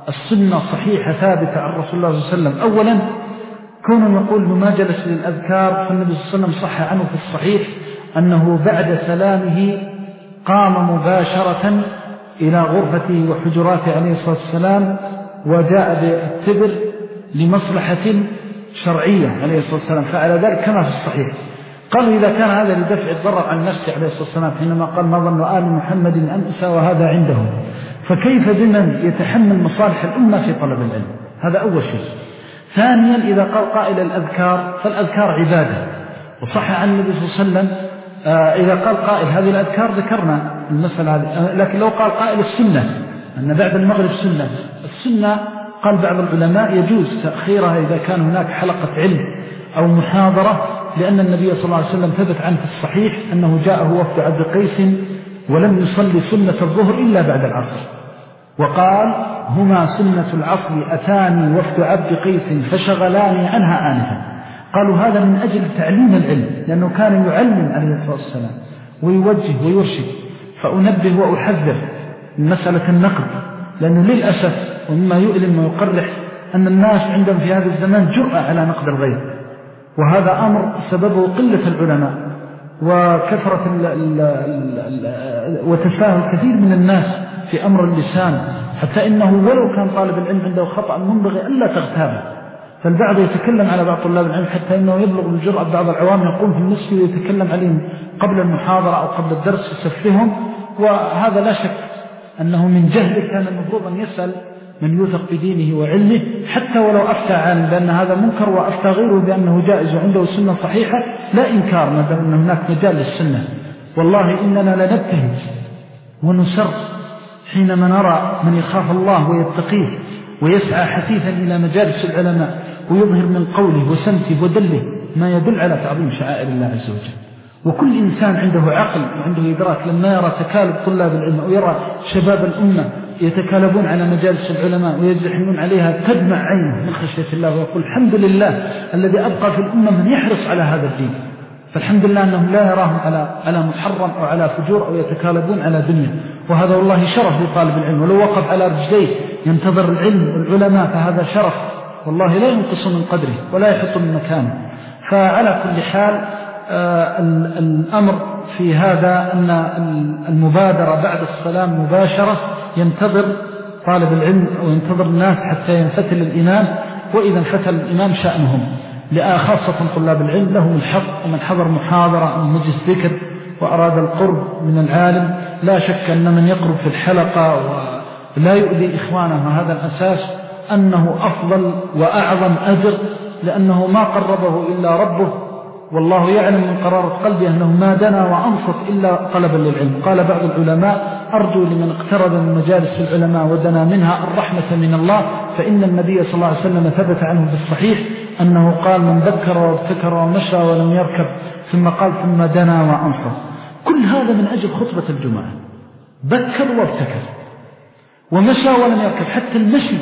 السنة صحيحة ثابتة عن رسول الله صلى الله عليه وسلم. أولا كونه يقول ما جلس للأذكار، فالنبي صلى الله عليه وسلم صح عنه في الصحيح أنه بعد سلامه قام مباشرة إلى غرفته وحجراته عليه الصلاة والسلام وجاء بالتبر لمصلحة شرعية عليه الصلاة والسلام، فعلى ذلك كما في الصحيح. قالوا إذا كان هذا لدفع الضرر عن نفسه عليه الصلاة والسلام حينما قال ما ظن آل محمد أن أسى وهذا عنده، فكيف بمن يتحمل مصالح الأمة في طلب العلم؟ هذا أول شيء. ثانيا إذا قال قائل الأذكار فالأذكار عبادة، وصح عن النبي صلى الله عليه وسلم آه إذا قال قائل هذه الأذكار ذكرنا المسألة هذه، لكن لو قال قائل السنة أن بعد المغرب سنة، السنة قال بعض العلماء يجوز تأخيرها إذا كان هناك حلقة علم أو محاضرة، لأن النبي صلى الله عليه وسلم ثبت عنه في الصحيح أنه جاءه وفد عبد قيس ولم يصلي سنة الظهر إلا بعد العصر، وقال هما سنة العصر أتاني وفد عبد قيس فشغلاني عنها آنفا. قالوا هذا من أجل تعليم العلم، لأنه كان يعلم عليه الصلاة والسلام ويوجه ويرشد. فأنبه وأحذر من مسألة النقد، لأنه للأسف ومما يؤلم ويقرح أن الناس عندهم في هذا الزمان جرأة على نقد الغير، وهذا أمر سببه قلة العلماء وكثرة ال ال ال وتساهل كثير من الناس في أمر اللسان، حتى إنه ولو كان طالب العلم عنده خطأ منبغي ألا تغتابه. فالبعض يتكلم على بعض طلاب العلم حتى إنه يبلغ بالجرأة بعض العوام يقوم في المسجد ويتكلم عليهم قبل المحاضرة أو قبل الدرس يسفهم، وهذا لا شك أنه من جهله. كان المفروض أن يسأل من يوثق بدينه وعلمه حتى ولو أفتى عالم بأن هذا منكر وأفتى غيره بأنه جائز وعنده سنة صحيحة، لا إنكار ما دام أن هناك مجال للسنة. والله إننا لنبتهج ونسر حينما نرى من يخاف الله ويتقيه ويسعى حثيثا إلى مجالس العلماء ويظهر من قوله وسمته ودله ما يدل على تعظيم شعائر الله عز وجل. وكل إنسان عنده عقل وعنده إدراك لما يرى تكالب طلاب العلم ويرى شباب الأمة يتكالبون على مجالس العلماء ويزحمون عليها تدمع عينه من خشية الله ويقول الحمد لله الذي أبقى في الأمة من يحرص على هذا الدين. فالحمد لله أنهم لا يراهم على على محرم أو على فجور أو يتكالبون على دنيا، وهذا والله شرف لطالب العلم. ولو وقف على رجليه ينتظر العلم والعلماء فهذا شرف والله لا ينقص من قدره ولا يحط من مكانه. فعلى كل حال آه الأمر في هذا أن المبادرة بعد السلام مباشرة ينتظر طالب العلم وينتظر الناس حتى ينفتل الإمام، وإذا انفتل الإمام شأنهم، خاصة طلاب العلم لهم الحق. ومن حضر محاضرة أو مجلس ذكر وأراد القرب من العالم لا شك أن من يقرب في الحلقة ولا يؤذي إخوانه هذا الأساس أنه أفضل وأعظم أجر، لأنه ما قربه إلا ربه، والله يعلم من قرارة قلبه أنه ما دنا وأنصت إلا طلبا للعلم. قال بعض العلماء أرجو لمن اقترب من مجالس العلماء ودنا منها الرحمة من الله، فإن النبي صلى الله عليه وسلم ثبت عنه في الصحيح أنه قال من ذكر وابتكر ومشى ولم يركب، ثم قال ثم دنا وأنصت. كل هذا من أجل خطبة الجمعة، بكر وابتكر ومشى ولم يركب. حتى المشي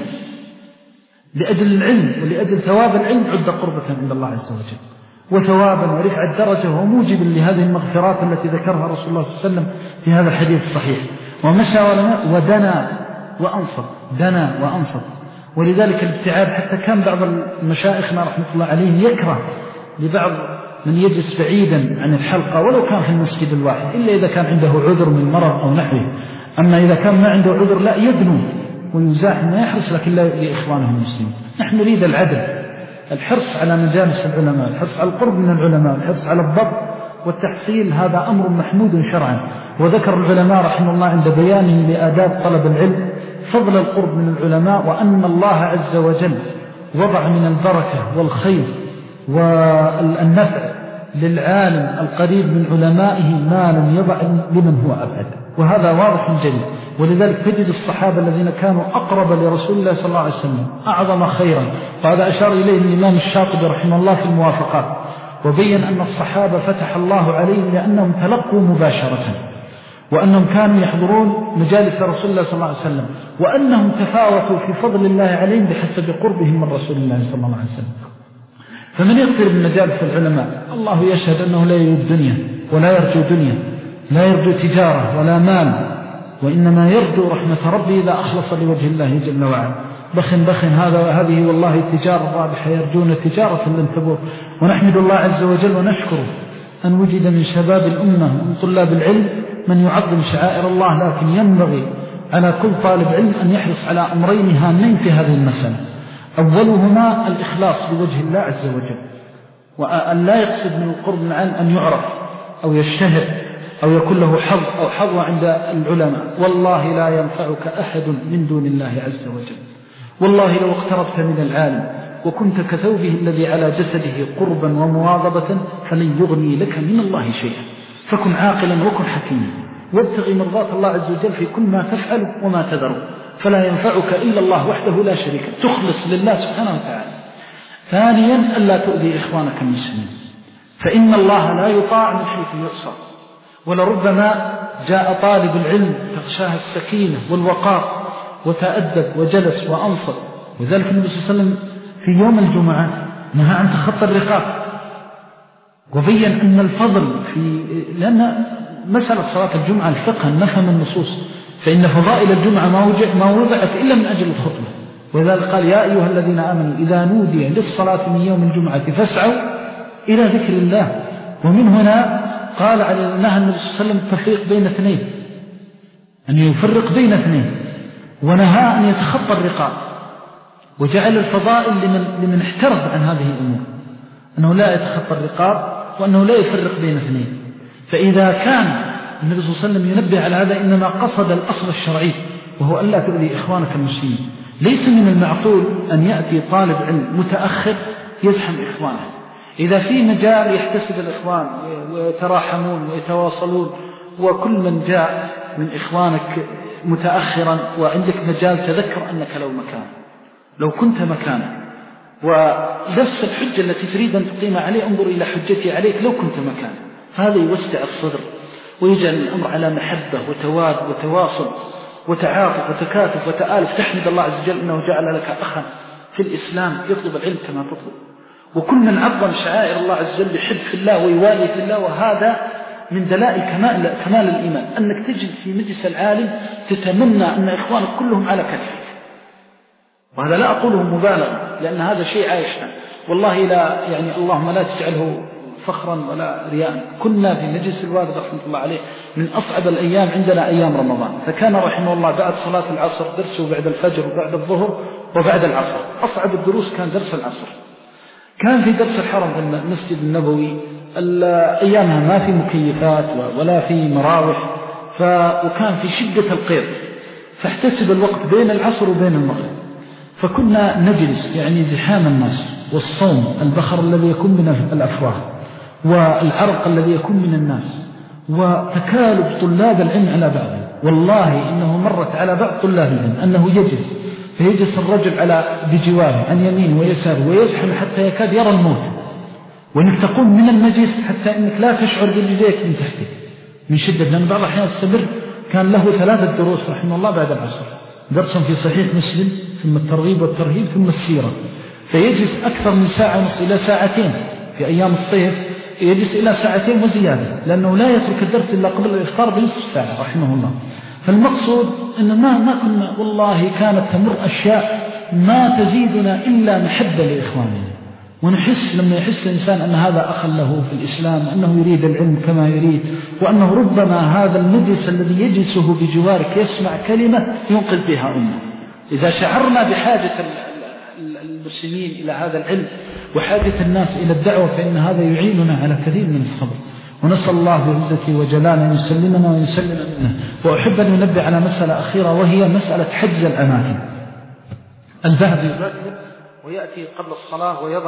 لأجل العلم ولأجل ثواب العلم عد قربة عند الله عز وجل وثوابا ورفع الدرجة وموجب لهذه المغفرات التي ذكرها رسول الله صلى الله عليه وسلم في هذا الحديث الصحيح. ومشى ولم ودنا وأنصت، دنا وأنصت. ولذلك الابتعاد حتى كان بعض المشايخنا رحمة الله عليهم يكره لبعض من يجلس بعيدا عن الحلقة ولو كان في المسجد الواحد، إلا إذا كان عنده عذر من مرض أو نحوه. أما إذا كان ما عنده عذر لا يدنو ويزاحم ويحرص، لكن لا لإخوانه المسلمين. نحن نريد العدل، الحرص على مجالس العلماء، الحرص على القرب من العلماء، الحرص على الضبط والتحصيل، هذا أمر محمود شرعا. وذكر العلماء رحمه الله عند بيانهم لآداب طلب العلم فضل القرب من العلماء، وأن الله عز وجل وضع من البركة والخير والنفع للعالم القريب من علمائه ما لم يضع لمن هو أبعد، وهذا واضح جلي. ولذلك تجد الصحابة الذين كانوا أقرب لرسول الله صلى الله عليه وسلم أعظم خيرا، وهذا أشار إليه الإمام الشاطبي رحمه الله في الموافقات، وبين أن الصحابة فتح الله عليهم لأنهم تلقوا مباشرة، وأنهم كانوا يحضرون مجالس رسول الله صلى الله عليه وسلم، وأنهم تفاوتوا في فضل الله عليهم بحسب قربهم من رسول الله صلى الله عليه وسلم. فمن يقترب من مجالس العلماء الله يشهد أنه لا يريد الدنيا ولا يرجو دنيا، لا يرجو تجارة ولا مال، وإنما يرجو رحمة ربه إذا أخلص لوجه الله جل وعلا. بخ بخ هذا هذه والله تجارة رابحة يرجون تجارة لن تبور. ونحمد الله عز وجل ونشكره أن وجد من شباب الأمة من طلاب العلم من يعظم شعائر الله، لكن ينبغي على كل طالب علم أن يحرص على أمرين هامين في هذه المسألة. أولهما الإخلاص لوجه الله عز وجل، وأن لا يقصد من القرب من العلم أن يعرف أو يشتهر أو يكون له حظ أو حظوة عند العلماء. والله لا ينفعك أحد من دون الله عز وجل. والله لو اقتربت من العالم وكنت كثوبه الذي على جسده قربا ومواظبة فلن يغني لك من الله شيئا. فكن عاقلا وكن حكيما، وابتغي مرضات الله عز وجل في كل ما تفعل وما تذر، فلا ينفعك إلا الله وحده لا شريك له، تخلص لله سبحانه وتعالى. ثانيا ألا تؤذي إخوانك المسلمين، فإن الله لا يطاع من حيث يعصى. ولربما جاء طالب العلم تغشاه السكينة والوقار وتأدب وجلس وأنصت، وذلك النبي صلى الله عليه وسلم في يوم الجمعة نهى عن تخطى الرقاب، وبين أن الفضل في لأن مسألة صلاة الجمعة الفقه نفهم النصوص، فإن فضائل الجمعة ما وضعت إلا من أجل الخطبة. ولذلك قال يا أيها الذين آمنوا إذا نودي للصلاة من يوم الجمعة فاسعوا إلى ذكر الله. ومن هنا قال على نهى النبي صلى الله عليه وسلم التفريق بين اثنين، أن يفرق بين اثنين، ونهى أن يتخطى الرقاب، وجعل الفضائل لمن, لمن احترز عن هذه الأمور، أنه لا يتخطى الرقاب وأنه لا يفرق بين اثنين. فإذا كان النبي صلى الله عليه وسلم ينبه على هذا إنما قصد الأصل الشرعي، وهو ألا تؤذي إخوانك المسلمين. ليس من المعقول أن يأتي طالب علم متأخر يزحم إخوانه. إذا في مجال يحتسب الإخوان ويتراحمون ويتواصلون، وكل من جاء من إخوانك متأخرا وعندك مجال تذكر أنك لو مكان لو كنت مكانه، ونفس الحجة التي تريد أن تقيم عليه انظر إلى حجتي عليك لو كنت مكانه. هذا يوسع الصدر ويجعل الأمر على محبة وتواد وتواصل وتعاطف وتكاتف وتآلف. تحمد الله عز وجل أنه جعل لك أخا في الإسلام يطلب العلم كما تطلب. وكل من عظم شعائر الله عز وجل يحب في الله ويوالي في الله، وهذا من دلائل كمال, كمال الإيمان، أنك تجلس في مجلس العالم تتمنى أن إخوانك كلهم على كتفك. وهذا لا أقوله مبالغة، لأن هذا شيء عايشنا والله، لا يعني اللهم لا تجعله فخرا ولا رياء. كنا في مجلس الوالد رحمة الله عليه من أصعب الأيام عندنا أيام رمضان، فكان رحمه الله بعد صلاة العصر درسه بعد الفجر وبعد الظهر وبعد العصر. أصعب الدروس كان درس العصر. كان في درس الحرم في المسجد النبوي أيامها ما في مكيفات ولا في مراوح، وكان في شدة القيض، فاحتسب الوقت بين العصر وبين المغرب، فكنا نجلس يعني زحام الناس والصوم البخر الذي يكون من الأفواه والعرق الذي يكون من الناس وتكالب طلاب العلم على بعضهم. والله إنه مرت على بعض طلاب العلم أنه يجلس فيجلس الرجل على بجواره عن يمين ويسار ويزحم حتى يكاد يرى الموت، وإنك تقوم من المجلس حتى إنك لا تشعر برجليك من تحتك من شدة. لأن بعض الأحيان استمر كان له ثلاثة دروس رحمه الله بعد العصر، درس في صحيح مسلم ثم الترغيب والترهيب ثم السيرة، فيجلس أكثر من ساعة ونصف إلى ساعتين. في أيام الصيف يجلس إلى ساعتين وزيادة، لأنه لا يترك الدرس إلا قبل الإفطار بنصف ساعة رحمه الله. فالمقصود أن ما, ما كنا والله كانت تمر أشياء ما تزيدنا إلا محبة لإخواننا، ونحس لما يحس الإنسان أن هذا أخ له في الإسلام، أنه يريد العلم كما يريد، وأنه ربما هذا المجلس الذي يجلسه بجوارك يسمع كلمة ينقذ بها أمه. إذا شعرنا بحاجة المسلمين إلى هذا العلم وحاجة الناس إلى الدعوة فإن هذا يعيننا على كثير من الصبر. ونسأل الله بعزته وجلاله أن يسلمنا ويسلم منه. وأحب أن ننبه على مسألة أخيرة، وهي مسألة حجز الأماكن. البعض يبكر ويأتي قبل الصلاة ويضع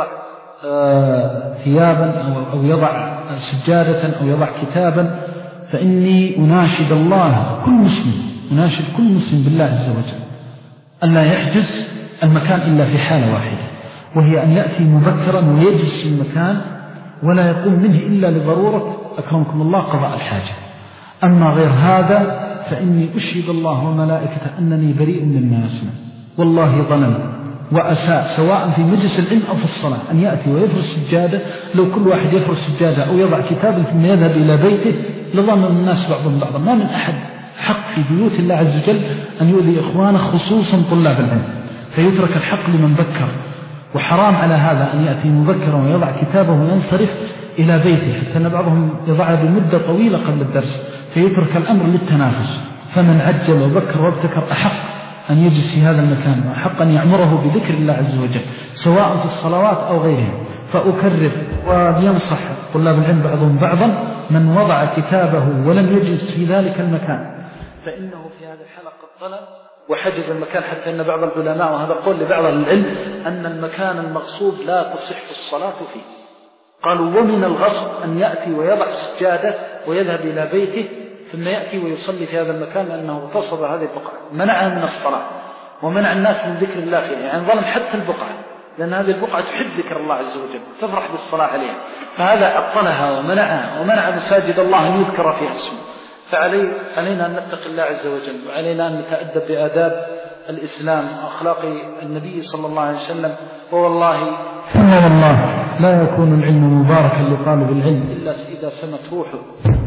آه ثيابا أو, أو يضع سجادة أو يضع كتابا. فإني أناشد الله كل مسلم أناشد كل مسلم بالله عز وجل أن لا يحجز المكان إلا في حالة واحدة، وهي أن يأتي مبكرا ويجلس في المكان ولا يقوم منه إلا لضرورة أكرمكم الله قضاء الحاجة. أما غير هذا فإني أشهد الله وملائكته أنني بريء مما يصنع. والله ظلم وأساء سواء في مجلس العلم أو في الصلاة أن يأتي ويفرش سجادة. لو كل واحد يفرش سجادة أو يضع كتابا ثم يذهب إلى بيته لظن الناس بعضهم بعضا. ما من أحد حق في بيوت الله عز وجل أن يؤذي إخوانه خصوصا طلاب العلم. فيترك الحق لمن بكر. وحرام على هذا أن يأتي مبكرا ويضع كتابه وينصرف إلى بيته، حتى أن بعضهم يضعها بمدة طويلة قبل الدرس، فيترك الأمر للتنافس. فمن عجل وبكر وابتكر أحق أن يجلس في هذا المكان، وأحق أن يأمره بذكر الله عز وجل سواء في الصلوات أو غيرها. فأكرر ولينصح طلاب العلم بعضهم بعضا من وضع كتابه ولم يجلس في ذلك المكان فإنه في هذا الحلقة طلب وحجز المكان، حتى أن بعض العلماء، وهذا قول لبعض العلم، أن المكان المغصوب لا تصح الصلاة فيه. قالوا ومن الغصب أن يأتي ويضع سجادة ويذهب إلى بيته ثم يأتي ويصلي في هذا المكان، لأنه اغتصب هذه البقعة، منعها من الصلاة ومنع الناس من ذكر الله فيها، يعني ظلم حتى البقعة، لأن هذه البقعة تحب ذكر الله عز وجل تفرح بالصلاة عليها، فهذا عطلها ومنعها ومنع مساجد الله أن يذكر فيها اسمه. فعلي علينا أن نتقي الله عز وجل، وعلينا أن نتأدب بآداب الإسلام وأخلاق النبي صلى الله عليه وسلم. ووالله ثم والله لا يكون العلم مباركا لطالب العلم إلا إذا سمت روحه.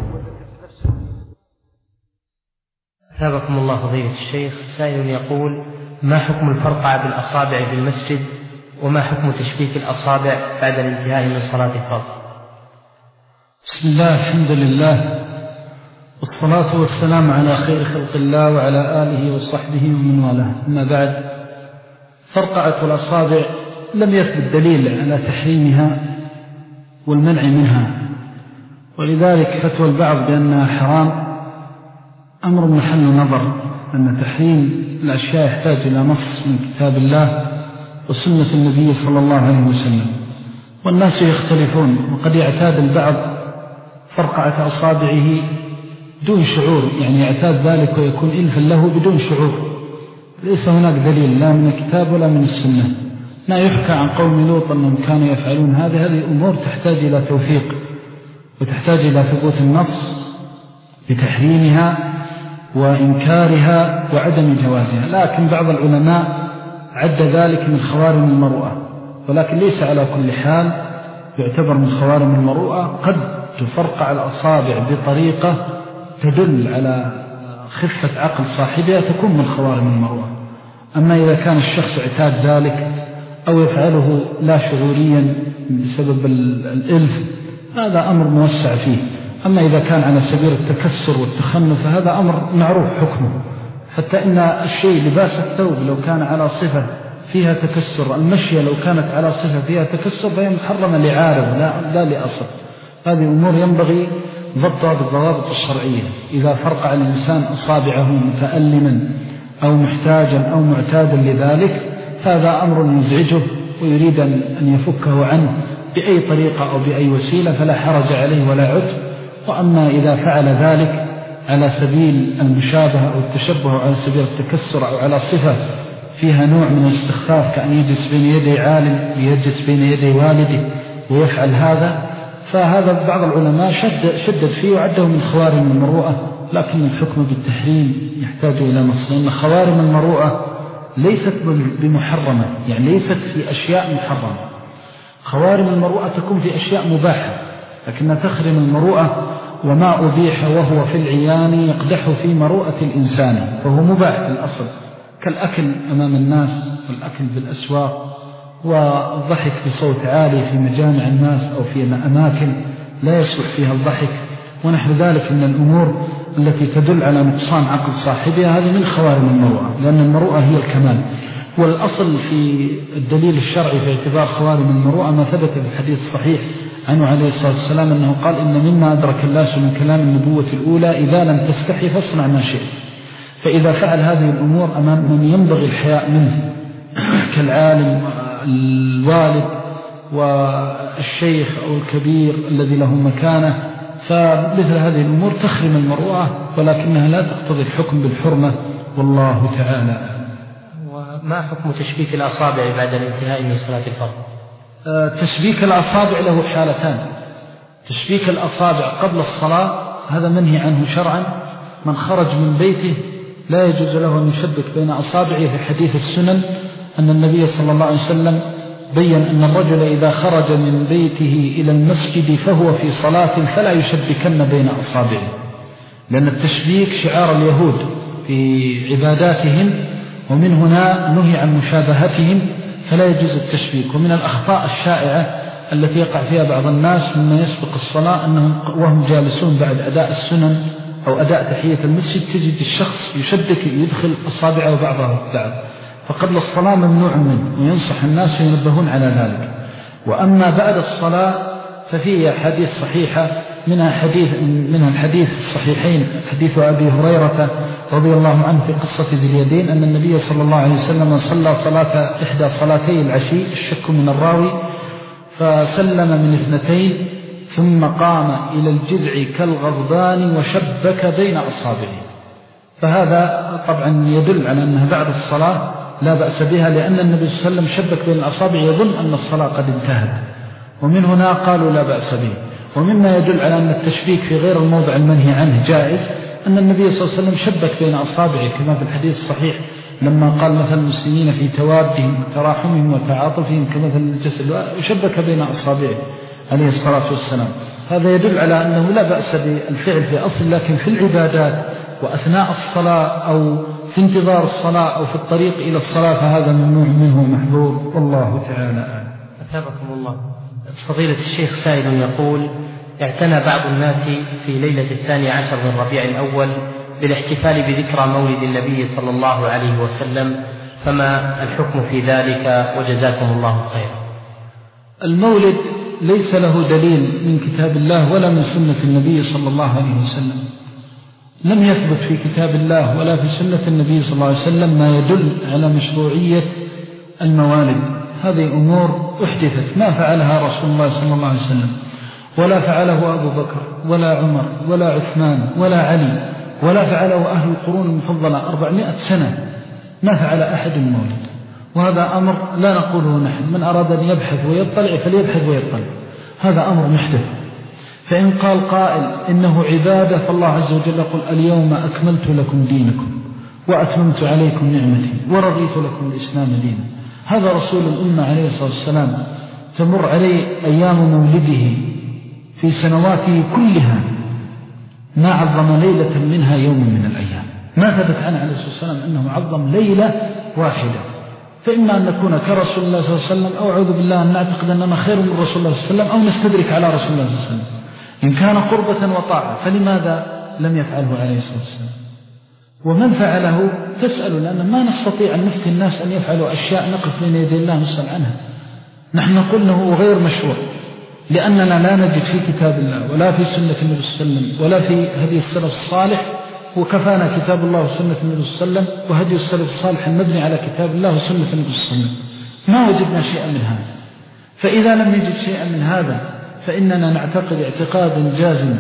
أثابكم الله فضيلة الشيخ. سائل يقول: ما حكم الفرقعة بالأصابع في المسجد؟ وما حكم تشبيك الأصابع بعد الانتهاء من صلاة الفرض؟ بسم الله، الحمد لله، والصلاة والسلام على خير خلق الله وعلى آله وصحبه ومن والاه. أما بعد، فرقعة الأصابع لم يثبت دليل على تحريمها والمنع منها، ولذلك فتوى البعض بأنها حرام أمر محل نظر، أن تحريم الأشياء يحتاج إلى نص من كتاب الله وسنة النبي صلى الله عليه وسلم، والناس يختلفون. وقد يعتاد البعض فرقعة أصابعه دون شعور، يعني يعتاد ذلك ويكون إلفا له بدون شعور. ليس هناك دليل لا من الكتاب ولا من السنة. ما يحكى عن قوم لوط أنهم كانوا يفعلون هذه هذه أمور تحتاج إلى توثيق وتحتاج إلى ثبوت النص بتحريمها وإنكارها وعدم جوازها. لكن بعض العلماء عد ذلك من خوارم المروءة، ولكن ليس على كل حال يعتبر من خوارم المروءة. قد تفرقع الأصابع بطريقة تدل على خفة عقل صاحبها تكون من خوارم المروءة. أما إذا كان الشخص اعتاد ذلك أو يفعله لا شعوريا بسبب الإلف هذا أمر موسع فيه. أما إذا كان على سبيل التكسر والتخنف فهذا أمر معروف حكمه، حتى إن الشيء لباس الثوب لو كان على صفة فيها تكسر، المشية لو كانت على صفة فيها تكسر فهي محرمة لعارض لا, لا لأصل. هذه أمور ينبغي ضبطها بالضوابط الشرعية. إذا فرقع الإنسان أصابعه متألما أو محتاجا أو معتادا لذلك هذا أمر يزعجه ويريد أن يفكه عنه بأي طريقة أو بأي وسيلة فلا حرج عليه ولا عتب. وأما إذا فعل ذلك على سبيل المشابهة أو التشبه أو على سبيل التكسر أو على صفة فيها نوع من الاستخفاف كأن يجلس بين يدي عالم ويجلس بين يدي والده ويفعل هذا، فهذا بعض العلماء شدد, شدد فيه وعده من خوارم المروءة. لكن الحكم بالتحريم يحتاج إلى نص، لأن خوارم المروءة ليست بمحرمة، يعني ليست في أشياء محرمة. خوارم المروءة تكون في أشياء مباحة، لكنها تخرم المروءة، وما أبيح وهو في العيان يقدح في مروءة الإنسان، فهو مباح الأصل، كالأكل أمام الناس والأكل بالأسواق والضحك بصوت عالي في مجامع الناس أو في أماكن لا يصلح فيها الضحك ونحو ذلك من الأمور التي تدل على نقصان عقل صاحبها. هذه من خوارم المروءة، لأن المروءة هي الكمال. والأصل في الدليل الشرعي في اعتبار خوارم المروءة ما ثبت في الحديث الصحيح عنه عليه الصلاة والسلام أنه قال: إن مما أدرك الناس من كلام النبوة الأولى إذا لم تستحي فاصنع ما شئت. فإذا فعل هذه الأمور أمام من ينبغي الحياء منه كالعالم الوالد والشيخ أو الكبير الذي له مكانة، فمثل هذه الأمور تخرم المروءة، ولكنها لا تقتضي الحكم بالحرمة، والله تعالى. وما حكم تشبيك الأصابع بعد الانتهاء من صلاة الفرض؟ تشبيك الأصابع له حالتان. تشبيك الأصابع قبل الصلاة هذا منهي عنه شرعا، من خرج من بيته لا يجوز له أن يشبك بين أصابعه. في حديث السنن أن النبي صلى الله عليه وسلم بيّن أن الرجل إذا خرج من بيته إلى المسجد فهو في صلاة فلا يشبكن بين أصابعه، لأن التشبيك شعار اليهود في عباداتهم، ومن هنا نهي عن مشابهتهم فلا يجوز التشبيك. ومن الأخطاء الشائعة التي يقع فيها بعض الناس مما يسبق الصلاة أنهم وهم جالسون بعد أداء السنن أو أداء تحية المسجد تجد الشخص يشبك يدخل أصابعه بعضها بعض، فقبل الصلاة ممنوع منه، وينصح الناس ينبهون على ذلك. وأما بعد الصلاة ففيه حديث صحيحة منها حديث منها الحديث الصحيحين حديث أبي هريرة رضي الله عنه في قصة ذي اليدين أن النبي صلى الله عليه وسلم صلى صلاة إحدى صلاتي العشي الشك من الراوي فسلم من اثنتين ثم قام إلى الجذع كالغضبان وشبك بين أصابعه، فهذا طبعا يدل على أنها بعد الصلاة لا بأس بها، لأن النبي صلى الله عليه وسلم شبك بين الأصابع يظن أن الصلاة قد انتهت، ومن هنا قالوا لا بأس به. ومما يدل على أن التشبيك في غير الموضع المنهي عنه جائز أن النبي صلى الله عليه وسلم شبك بين أصابعه كما في الحديث الصحيح لما قال مثل المسلمين في توادهم وتراحمهم وتعاطفهم كمثل الجسد، وشبك بين أصابعه عليه الصلاة والسلام. هذا يدل على أنه لا بأس بالفعل في أصل، لكن في العبادات وأثناء الصلاة أو في انتظار الصلاة أو في الطريق إلى الصلاة فهذا ممنوع منه محظور، والله تعالى أعلم. أثابكم الله. فضيلة الشيخ سائل يقول: اعتنى بعض الناس في ليلة الثاني عشر من ربيع الأول بالاحتفال بذكرى مولد النبي صلى الله عليه وسلم، فما الحكم في ذلك وجزاكم الله خيرا؟ المولد ليس له دليل من كتاب الله ولا من سنة النبي صلى الله عليه وسلم، لم يثبت في كتاب الله ولا في سنة النبي صلى الله عليه وسلم ما يدل على مشروعية الموالد. هذه أمور أحدثت ما فعلها رسول الله صلى الله عليه وسلم ولا فعله أبو بكر ولا عمر ولا عثمان ولا علي ولا فعله أهل القرون المفضلة أربعمائة سنة، ما فعل أحد المولد، وهذا أمر لا نقوله نحن، من أراد أن يبحث ويطلع فليبحث ويطلع، هذا أمر محدث. فإن قال قائل إنه عبادة فالله عز وجل يقول: اليوم أكملت لكم دينكم وأتممت عليكم نعمتي ورضيت لكم الإسلام دينا. هذا رسول الأمة عليه الصلاة والسلام تمر عليه أيام مولده في سنواته كلها ما عظم ليلة منها يوم من الأيام، ما ثبت عنه عليه الصلاة والسلام أنه عظم ليلة واحدة. فإما أن نكون كرسول الله صلى الله عليه وسلم أو أعوذ بالله أن نعتقد أننا خير من رسول الله صلى الله عليه وسلم أو نستدرك على رسول الله صلى الله عليه وسلم. إن كان قربة وطاعة فلماذا لم يفعله عليه الصلاة والسلام؟ ومن فعله فاسألوا، لأن ما نستطيع أن نفتي الناس أن يفعلوا أشياء نقف بين يدي الله نسأل عنها. نحن نقول أنه غير مشروع لأننا لا نجد في كتاب الله ولا في سنة النبي صلى الله عليه وسلم ولا في هدي السلف الصالح، وكفانا كتاب الله وسنة النبي صلى الله عليه وسلم وهدي السلف الصالح المبني على كتاب الله وسنة النبي صلى الله عليه وسلم، ما وجدنا شيئا من هذا. فإذا لم يجد شيئا من هذا فإننا نعتقد اعتقادا جازما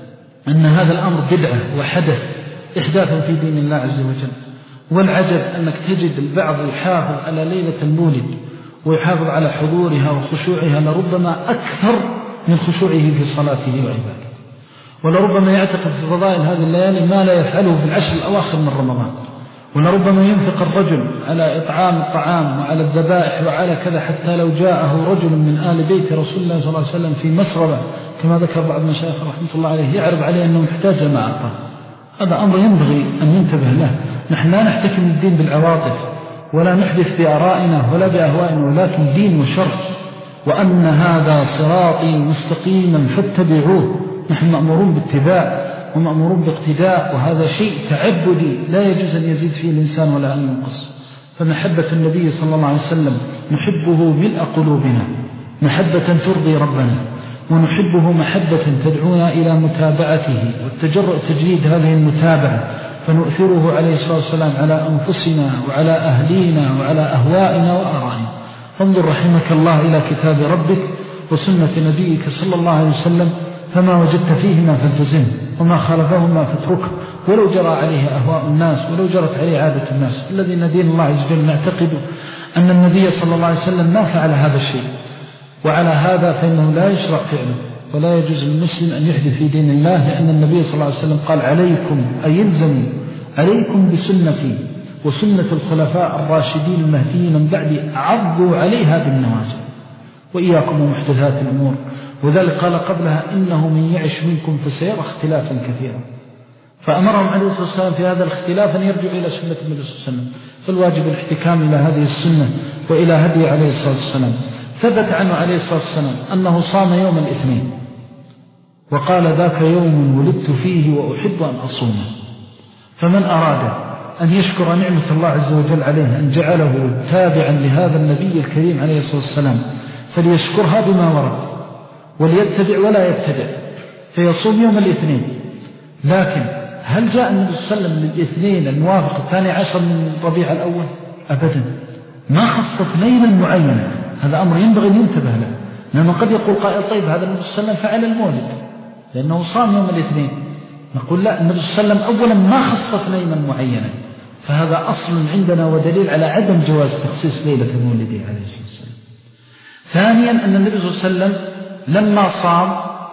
أن هذا الأمر بدعة وحدث إحداث في دين الله عز وجل. والعجب أنك تجد البعض يحافظ على ليلة المولد ويحافظ على حضورها وخشوعها لربما أكثر من خشوعه في صلاته وعبادته، ولربما يعتقد في فضائل هذه الليالي ما لا يفعله في العشر الأواخر من رمضان، ولربما ينفق الرجل على إطعام الطعام وعلى الذبائح وعلى كذا حتى لو جاءه رجل من آل بيت رسول الله صلى الله عليه وسلم في مسربة كما ذكر بعض المشايخ رحمة الله عليه يعرض عليه أنه محتاج ما أعطاه. هذا أمر ينبغي أن ينتبه له. نحن لا نحتكم الدين بالعواطف ولا نحدث بآرائنا ولا بأهوائنا، ولكن دين وشرع، وأن هذا صراطي مستقيما فاتبعوه. نحن مأمورون باتباع ومأمورون باقتداء، وهذا شيء تعبدي لا يجوز أن يزيد فيه الإنسان ولا أن ينقص. فمحبة النبي صلى الله عليه وسلم نحبه ملء قلوبنا محبة ترضي ربنا، ونحبه محبة تدعونا إلى متابعته والتجرؤ تجريد هذه المتابعة، فنؤثره عليه الصلاة والسلام على أنفسنا وعلى أهلينا وعلى أهوائنا وآرائنا. فانظر رحمك الله إلى كتاب ربك وسنة نبيك صلى الله عليه وسلم، فما وجدت فيهما فالتزم وما خالفهما فاتركه، ولو جرى عليه أهواء الناس ولو جرت عليه عادة الناس. الذي ندين الله عز وجل نعتقد أن النبي صلى الله عليه وسلم ما فعل هذا الشيء، وعلى هذا فإنه لا يشرع فعله ولا يجوز للمسلم أن يحدث في دين الله، لأن النبي صلى الله عليه وسلم قال: عليكم أي يلزموا عليكم بسنتي وسنة الخلفاء الراشدين المهديين من بعدي عضوا عليها بالنواجذ وإياكم ومحدثات الأمور. وذلك قال قبلها: إنه من يعش منكم فسيرى اختلافا كثيرا. فأمرهم عليه الصلاة والسلام في هذا الاختلاف أن يرجعوا إلى سنة النبي صلى الله عليه وسلم، فالواجب الاحتكام إلى هذه السنة وإلى هدي عليه الصلاة والسلام. ثبت عنه عليه الصلاة والسلام أنه صام يوم الاثنين وقال ذاك يوم ولدت فيه وأحب أن أصومه. فمن أراد أن يشكر نعمة الله عز وجل عليه أن جعله تابعا لهذا النبي الكريم عليه الصلاة والسلام فليشكرها بما ورد وليتبع ولا يبتدع، فيصوم يوم الاثنين. لكن هل جاء النبي صلى الله عليه وسلم من الاثنين الموافق الثاني عشر من ربيع الأول؟ أبدا، ما خص اثنين معينة. هذا أمر ينبغي أن ينتبه له، لأنه قد يقول قائل طيب هذا النبي صلى الله عليه وسلم فعل المولد لأنه صام يوم الاثنين. نقول لا، النبي صلى الله عليه وسلم أولا ما خص اثنين معينة، فهذا أصل عندنا ودليل على عدم جواز تخصيص ليلة مولده عليه الصلاة والسلام. ثانيا أن النبي صلى الله عليه وسلم لما صام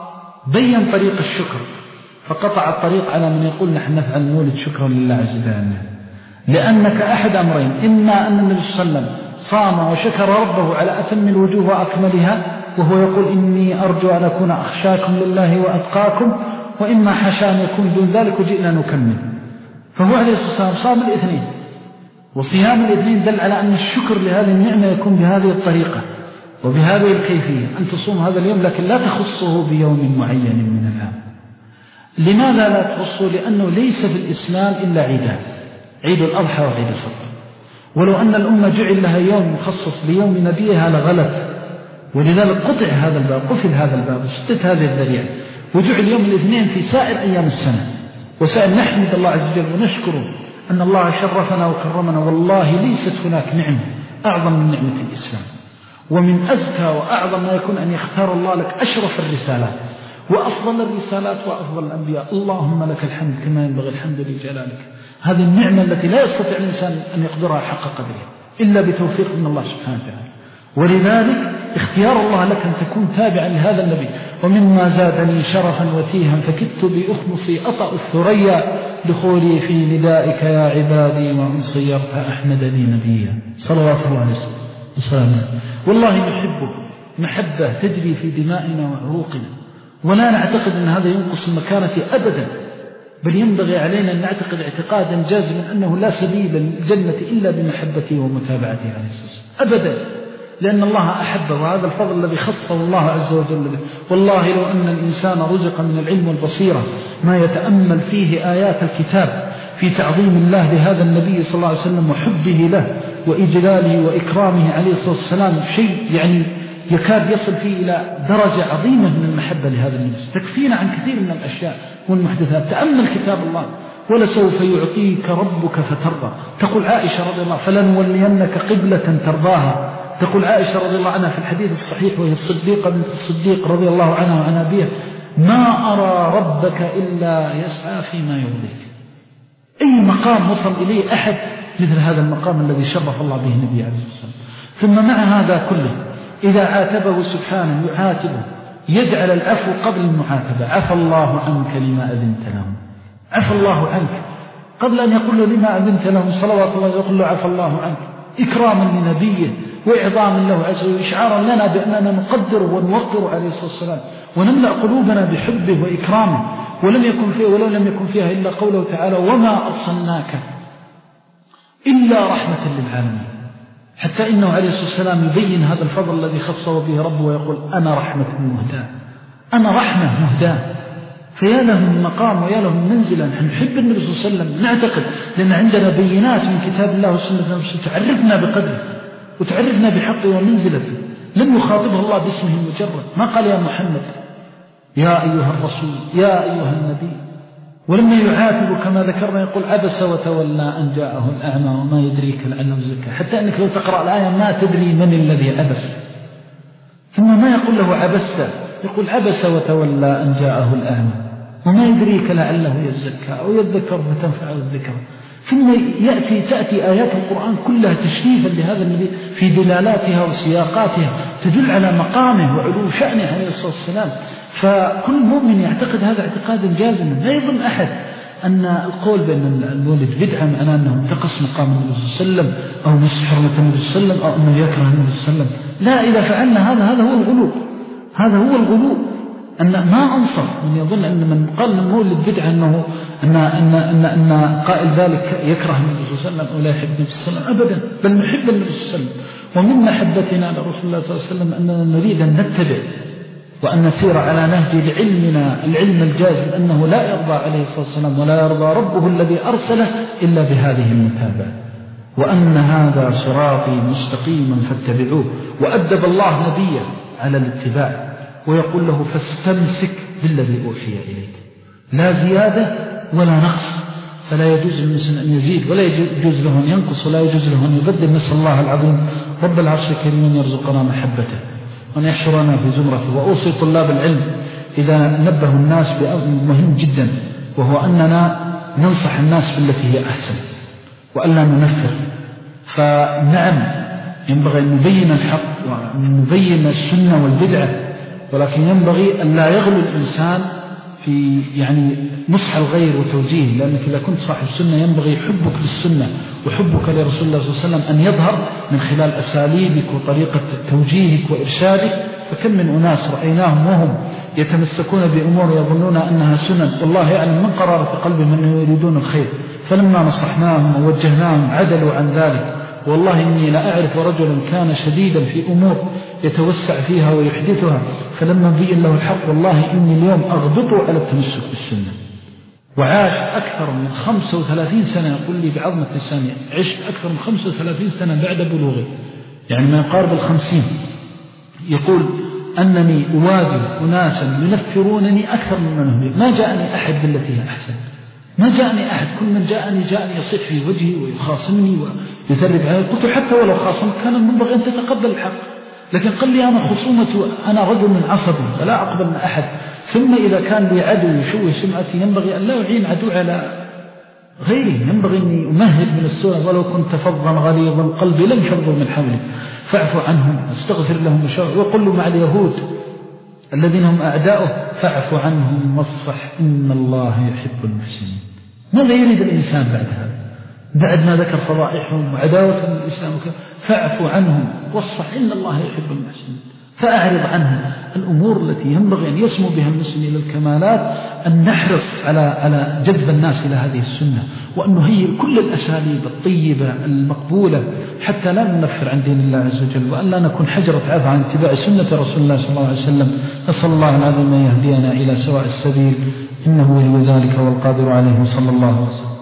بين طريق الشكر، فقطع الطريق على من يقول نحن نفعل المولد شكرا لله عز وجل، لأنك أحد أمرين: إما أن النبي صلى الله عليه وسلم صام وشكر ربه على أتم الوجوه وأكملها وهو يقول إني أرجو أن أكون أخشاكم لله وأتقاكم، وإما حشا أن يكون دون ذلك وجئنا نكمل. فهو عليه الصلاة والسلام صام الاثنين، وصيام الاثنين دل على أن الشكر لهذه النعمة يكون بهذه الطريقة وبهذه الكيفية، أن تصوم هذا اليوم لكن لا تخصه بيوم معين من العام. لماذا لا تخصه؟ لأنه ليس في الإسلام إلا عيدان: عيد الأضحى وعيد الفطر. ولو أن الأمة جعل لها يوم مخصص بيوم نبيها لغلط، ولذلك قطع هذا الباب، قفل هذا الباب وسدت هذه الذريعة، وجعل يوم الاثنين في سائر أيام السنة. وسائر نحمد الله عز وجل ونشكره أن الله شرفنا وكرمنا. والله ليست هناك نعمة أعظم من نعمة الإسلام، ومن أزكى وأعظم ما يكون أن يختار الله لك أشرف الرسالات وأفضل الرسالات وأفضل الأنبياء. اللهم لك الحمد كما ينبغي الحمد لجلالك. هذه النعمة التي لا يستطيع الإنسان أن يقدرها حق قدرها إلا بتوفيق من الله سبحانه وتعالى. ولذلك اختيار الله لك أن تكون تابعا لهذا النبي. ومما زادني شرفا وتيها فكدت بأخمصي أطأ الثريا دخولي في ندائك يا عبادي وأن صيرت أحمدني نبيا صلوات الله عليه وسلم. والله نحبه محبة تجري في دمائنا وعروقنا، ولا نعتقد أن هذا ينقص المكانة أبدا، بل ينبغي علينا أن نعتقد اعتقادا جازما أنه لا سبيل للجنة إلا بمحبته ومتابعته عليه الصلاة والسلام أبدا، لأن الله أحبه، وهذا الفضل الذي خصه الله عز وجل به. والله لو أن الإنسان رزق من العلم والبصيرة ما يتأمل فيه آيات الكتاب في تعظيم الله لهذا النبي صلى الله عليه وسلم وحبه له وإجلاله وإكرامه عليه الصلاة والسلام، شيء يعني يكاد يصل فيه إلى درجة عظيمة من المحبة لهذا النبي، تكفينا عن كثير من الأشياء والمحدثات. تأمل كتاب الله: ولسوف يعطيك ربك فترضى. تقول عائشة رضي الله: فلنولينك قبلة ترضاها. تقول عائشة رضي الله عنها في الحديث الصحيح وهي الصديقة بنت الصديق رضي الله عنها وعن أبيها: ما أرى ربك إلا يسعى فيما يرضيك. أي مقام وصل إليه أحد مثل هذا المقام الذي شرف الله به النبي عليه الصلاة والسلام. ثم مع هذا كله إذا عاتبه سبحانه يعاتبه، يجعل العفو قبل المعاتبة: عفى الله عنك لما أذنت لهم. عفى الله عنك قبل أن يقول له لما أذنت لهم صلوات الله، يقول له عفى الله عنك، إكراما لنبيه وإعظاما له عز وجل، إشعارا لنا بأننا نقدره ونوقره عليه الصلاة والسلام ونملأ قلوبنا بحبه وإكرامه. ولم يكن فيه ولو لم يكن فيها إلا قوله تعالى: وما أرسلناك إلا رحمة للعالمين. حتى إنه عليه الصلاة والسلام يبين هذا الفضل الذي خصه به ربه ويقول: أنا رحمة مهداة، أنا رحمة مهداة. فيا له من مقام ويا له من منزلة. نحن نحب النبي صلى الله عليه وسلم، نعتقد لأن عندنا بينات من كتاب الله وسنة النبي تعرفنا بقدره وتعرفنا بحقه ومنزلته. لم يخاطبه الله باسمه المجرد، ما قال يا محمد، يا أيها الرسول، يا أيها النبي. ولما يعاتب كما ذكرنا يقول: عبس وتولى أن جاءه الأعمى وما يدريك لعله زكى. حتى أنك لو تقرأ الآية ما تدري من الذي عبس. ثم ما يقول له عبست، يقول: عبس وتولى أن جاءه الأعمى وما يدريك لعله يزكى أو يذكر فتنفعه الذكر. ثم يأتي تأتي آيات القرآن كلها تشريفا لهذا النبي في دلالاتها وسياقاتها تدل على مقامه وعلو شأنه عليه الصلاة والسلام. فكل مؤمن يعتقد هذا اعتقادا جازما. لا يظن أحد أن القول بأن المولد بدعة معناه أنه انتقص مقام النبي صلى الله عليه وسلم أو مسح حرمة النبي صلى الله عليه وسلم أو أنه يكره النبي صلى الله عليه وسلم. لا، إذا فعلنا هذا هذا هو الغلو، هذا هو الغلو. أن ما أنصر من يظن أن من قال المولد بدعة أنه أن, أن, أن, أن قائل ذلك يكره النبي صلى الله عليه وسلم أو لا يحب النبي صلى الله عليه وسلم أبدا، بل نحب النبي صلى الله عليه وسلم. ومن محبتنا لرسول الله صلى الله عليه وسلم أننا نريد أن نتبع وأن نسير على نهج لعلمنا العلم الجازم أنه لا يرضى عليه الصلاة والسلام ولا يرضى ربه الذي أرسله إلا بهذه المتابعة، وأن هذا صراطي مستقيما فاتبعوه. وأدب الله نبيه على الاتباع ويقول له فاستمسك بالذي أوحي إليك، لا زيادة ولا نقص، فلا يجوز للإنسان أن يزيد ولا يجوز له أن ينقص ولا يجوز له أن يبدل. نسأل الله العظيم رب العرش الكريم أن يرزقنا محبته وأن يحشرنا في زمرته. وأوصي طلاب العلم إذا نبه الناس بأمر مهم جدا، وهو أننا ننصح الناس بالتي هي أحسن وألا ننفر. فنعم ينبغي أن نبين الحق وأن نبين السنة والبدعة، ولكن ينبغي أن لا يغلو الإنسان في يعني نصح الغير وتوجيه، لأنك إذا كنت صاحب سنة ينبغي حبك للسنة وحبك لرسول الله صلى الله عليه وسلم أن يظهر من خلال أساليبك وطريقة توجيهك وإرشادك. فكم من أناس رأيناهم وهم يتمسكون بأمور يظنون أنها سنن، والله يعلم من قرارة قلبهم أنه يريدون الخير، فلما نصحناهم ووجهناهم عدلوا عن ذلك. والله إني لا أعرف رجلا كان شديدا في أمور يتوسع فيها ويحدثها، فلما بين له الحق والله إني اليوم أغبطه على التمسك بالسنة. وعاش أكثر من خمسة وثلاثين سنة، يقول لي بعظمة لساني عشت أكثر من خمسة وثلاثين سنة بعد بلوغي، يعني ما يقارب الخمسين. يقول أنني أواجه أناسا ينفرونني أكثر ممن هم، ما جاءني أحد بالتي هي أحسن، ما جاءني أحد، كل من جاءني جاءني يصيح في وجهي ويخاصمني ويثرب علي. قلت حتى ولو خاصم كان المنبغي أن تتقبل الحق، لكن قال لي أنا خصومة، أنا رجل من عصبي فلا أقبل من أحد. ثم إذا كان لي عدو يشوه سمعتي ينبغي أن لا أعين عدو على غيري، ينبغي أني أمهد من السورة ولو كنت فظا غليظ القلب لم يفضوا من حولي فاعف عنهم واستغفر لهم وشاور. وقل له مع اليهود الذين هم أعداؤه فاعف عنهم واصفح إن الله يحب المحسنين. ماذا يريد الإنسان بعد هذا؟ بعد ما ذكر فضائحهم وعداوتهم للإسلام فاعف عنهم واصفح إن الله يحب المحسنين. فأعرض عنها الأمور التي ينبغي أن يسمو بها المسلم إلى الكمالات، أن نحرص على على جذب الناس إلى هذه السنة، وأن نهيئ كل الأساليب الطيبة المقبولة حتى لا ننفر عن دين الله عز وجل، وأن لا نكون حجرة عثرة عن اتباع سنة رسول الله صلى الله عليه وسلم. نسأل الله العظيم أن يهدينا إلى سواء السبيل، إنه ولي ذلك والقادر عليه، صلى الله عليه وسلم.